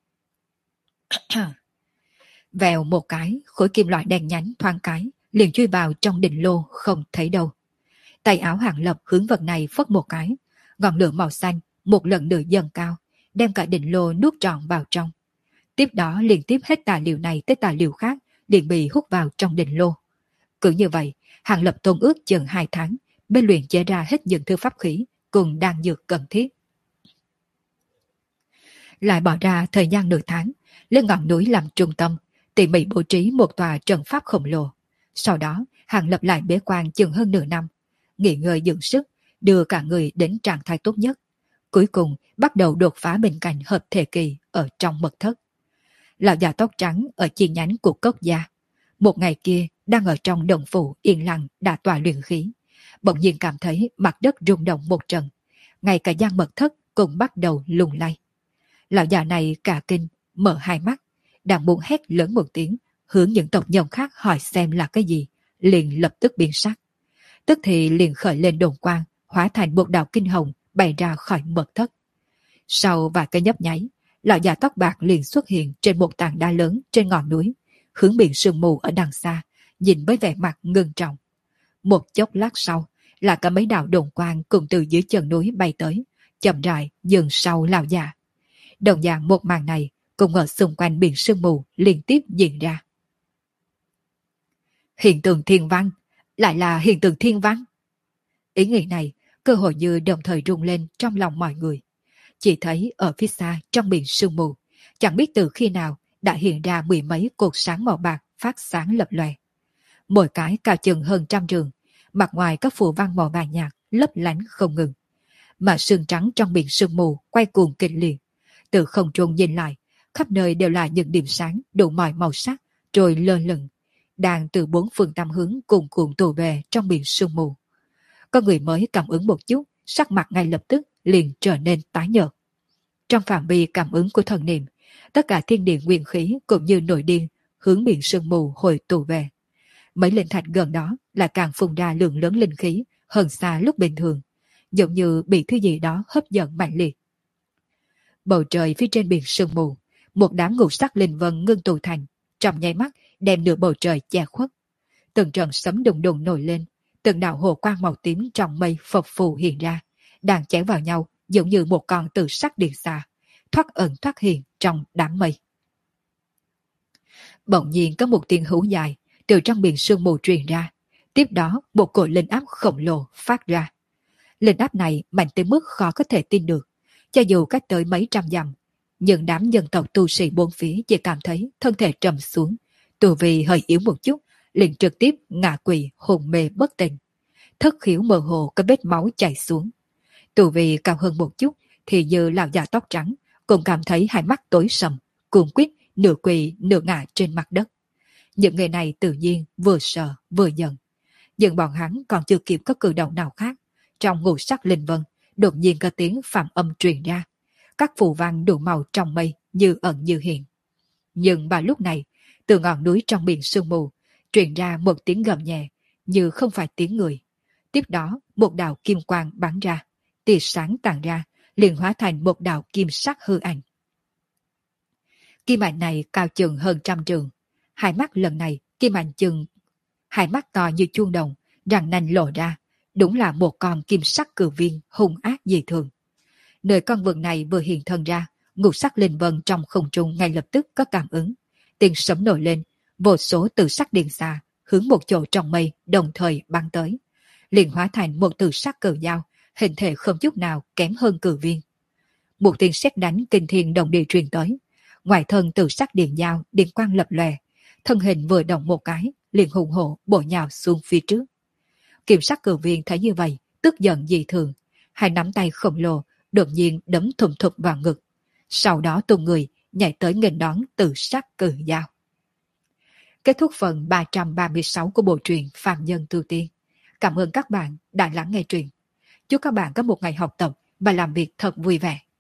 Vèo một cái, khối kim loại đen nhánh thoáng cái, liền chui vào trong đỉnh lô không thấy đâu. Tay áo Hàng Lập hướng vật này phất một cái, ngọn lửa màu xanh một lần nữa dâng cao, đem cả đỉnh lô nuốt trọn vào trong. Tiếp đó liên tiếp hết tài liệu này tới tài liệu khác liền bị hút vào trong đỉnh lô. Cứ như vậy, Hàng Lập tôn ước chừng hai tháng, bên luyện chế ra hết những thứ pháp khí cùng đan dược cần thiết. Lại bỏ ra thời gian nửa tháng, lên ngọn núi làm trung tâm, tỉ mỉ bố trí một tòa trận pháp khổng lồ. Sau đó, Hàng Lập lại bế quan chừng hơn nửa năm, nghỉ ngơi dưỡng sức, đưa cả người đến trạng thái tốt nhất. Cuối cùng, bắt đầu đột phá bên cạnh hợp thể kỳ ở trong mật thất. Lão già tóc trắng ở chi nhánh của Cốc Gia. Một ngày kia, đang ở trong đồng phủ yên lặng đả tọa luyện khí. Bỗng nhiên cảm thấy mặt đất rung động một trận. Ngay cả gian mật thất cũng bắt đầu lung lay. Lão già này cả kinh, mở hai mắt, đang muốn hét lớn một tiếng, hướng những tộc nhân khác hỏi xem là cái gì, liền lập tức biến sắc. Tức thì liền khởi lên đồn quang, hóa thành một đạo kinh hồng bay ra khỏi mật thất. Sau vài cái nhấp nháy, lão già tóc bạc liền xuất hiện trên một tảng đá lớn trên ngọn núi, hướng biển sương mù ở đằng xa, nhìn với vẻ mặt ngưng trọng. Một chốc lát sau, là cả mấy đạo đồn quang cùng từ dưới chân núi bay tới, chậm rãi dừng sau lão già. Đồng dạng một màn này cùng ở xung quanh biển sương mù liên tiếp diễn ra. Hiện tượng thiên văn, lại là hiện tượng thiên văn. Ý nghĩ này cơ hội như đồng thời rung lên trong lòng mọi người. Chỉ thấy ở phía xa trong biển sương mù, chẳng biết từ khi nào đã hiện ra mười mấy cột sáng màu bạc phát sáng lập lòe. Mỗi cái cao chừng hơn trăm trường, mặt ngoài các phù văn màu vàng nhạt lấp lánh không ngừng. Mà sương trắng trong biển sương mù quay cuồng kịch liệt. Từ không trung nhìn lại, khắp nơi đều là những điểm sáng đủ mọi màu sắc, rồi lơ lửng, đang từ bốn phương tám hướng cùng cuộn tụ về trong biển sương mù. Có người mới cảm ứng một chút, sắc mặt ngay lập tức liền trở nên tái nhợt. Trong phạm vi cảm ứng của thần niệm, tất cả thiên địa nguyên khí cũng như nổi điên hướng biển sương mù hồi tụ về. Mấy linh thạch gần đó là càng phun ra lượng lớn linh khí hơn xa lúc bình thường, giống như bị thứ gì đó hấp dẫn mạnh liệt. Bầu trời phía trên biển sương mù, một đám ngũ sắc linh vân ngưng tụ thành, trong nháy mắt đem nửa bầu trời che khuất. Từng trận sấm đùng đùng nổi lên, từng đạo hồ quang màu tím trong mây phập phù hiện ra, đang chém vào nhau giống như một con tự sắc điện xà, thoát ẩn thoát hiện trong đám mây. Bỗng nhiên có một tiếng hú dài từ trong biển sương mù truyền ra, tiếp đó một cỗ linh áp khổng lồ phát ra. Linh áp này mạnh tới mức khó có thể tin được, cho dù cách tới mấy trăm dặm, nhưng đám dân tộc tu sĩ bốn phía chỉ cảm thấy thân thể trầm xuống, tu vi hơi yếu một chút, liền trực tiếp ngã quỵ hồn mê bất tỉnh, thất khiếu mơ hồ có vết máu chảy xuống. Tu vi cao hơn một chút thì như lão già tóc trắng, cũng cảm thấy hai mắt tối sầm, cuồng quyết nửa quỳ nửa ngã trên mặt đất. Những người này tự nhiên vừa sợ vừa giận, nhưng bọn hắn còn chưa kịp có cử động nào khác. Trong ngũ sắc linh vân đột nhiên có tiếng phạm âm truyền ra, các phù văn đủ màu trong mây như ẩn như hiện. Nhưng vào lúc này, từ ngọn núi trong biển sương mù truyền ra một tiếng gầm nhẹ, như không phải tiếng người. Tiếp đó một đạo kim quang bắn ra, tia sáng tàn ra, liền hóa thành một đạo kim sắc hư ảnh. Kim ảnh này cao chừng hơn trăm trường, hai mắt lần này kim ảnh chừng hai mắt to như chuông đồng, răng nanh lộ ra, đúng là một con kim sắc cử viên hung ác dị thường. Nơi con vượn này vừa hiện thân ra, ngũ sắc linh vân trong không trung ngay lập tức có cảm ứng, tiếng sấm nổi lên, vô số tử sắc điện xà hướng một chỗ trong mây đồng thời bắn tới, liền hóa thành một tử sắc cử dao, hình thể không chút nào kém hơn cử viên. Một tiếng sét đánh kinh thiên động địa truyền tới, ngoài thân tử sắc điện dao điện quang lập lòe, thân hình vừa động một cái liền hùng hổ bổ nhào xuống phía trước. Kiểm sắc cử viên thấy như vậy, tức giận dị thường, hai nắm tay khổng lồ đột nhiên đấm thùm thụp vào ngực, sau đó tung người nhảy tới nghênh đón tử sắc cử dao. Kết thúc phần ba trăm ba mươi sáu của bộ truyện Phàm Nhân Tu Tiên. Cảm ơn các bạn đã lắng nghe truyện. Chúc các bạn có một ngày học tập và làm việc thật vui vẻ.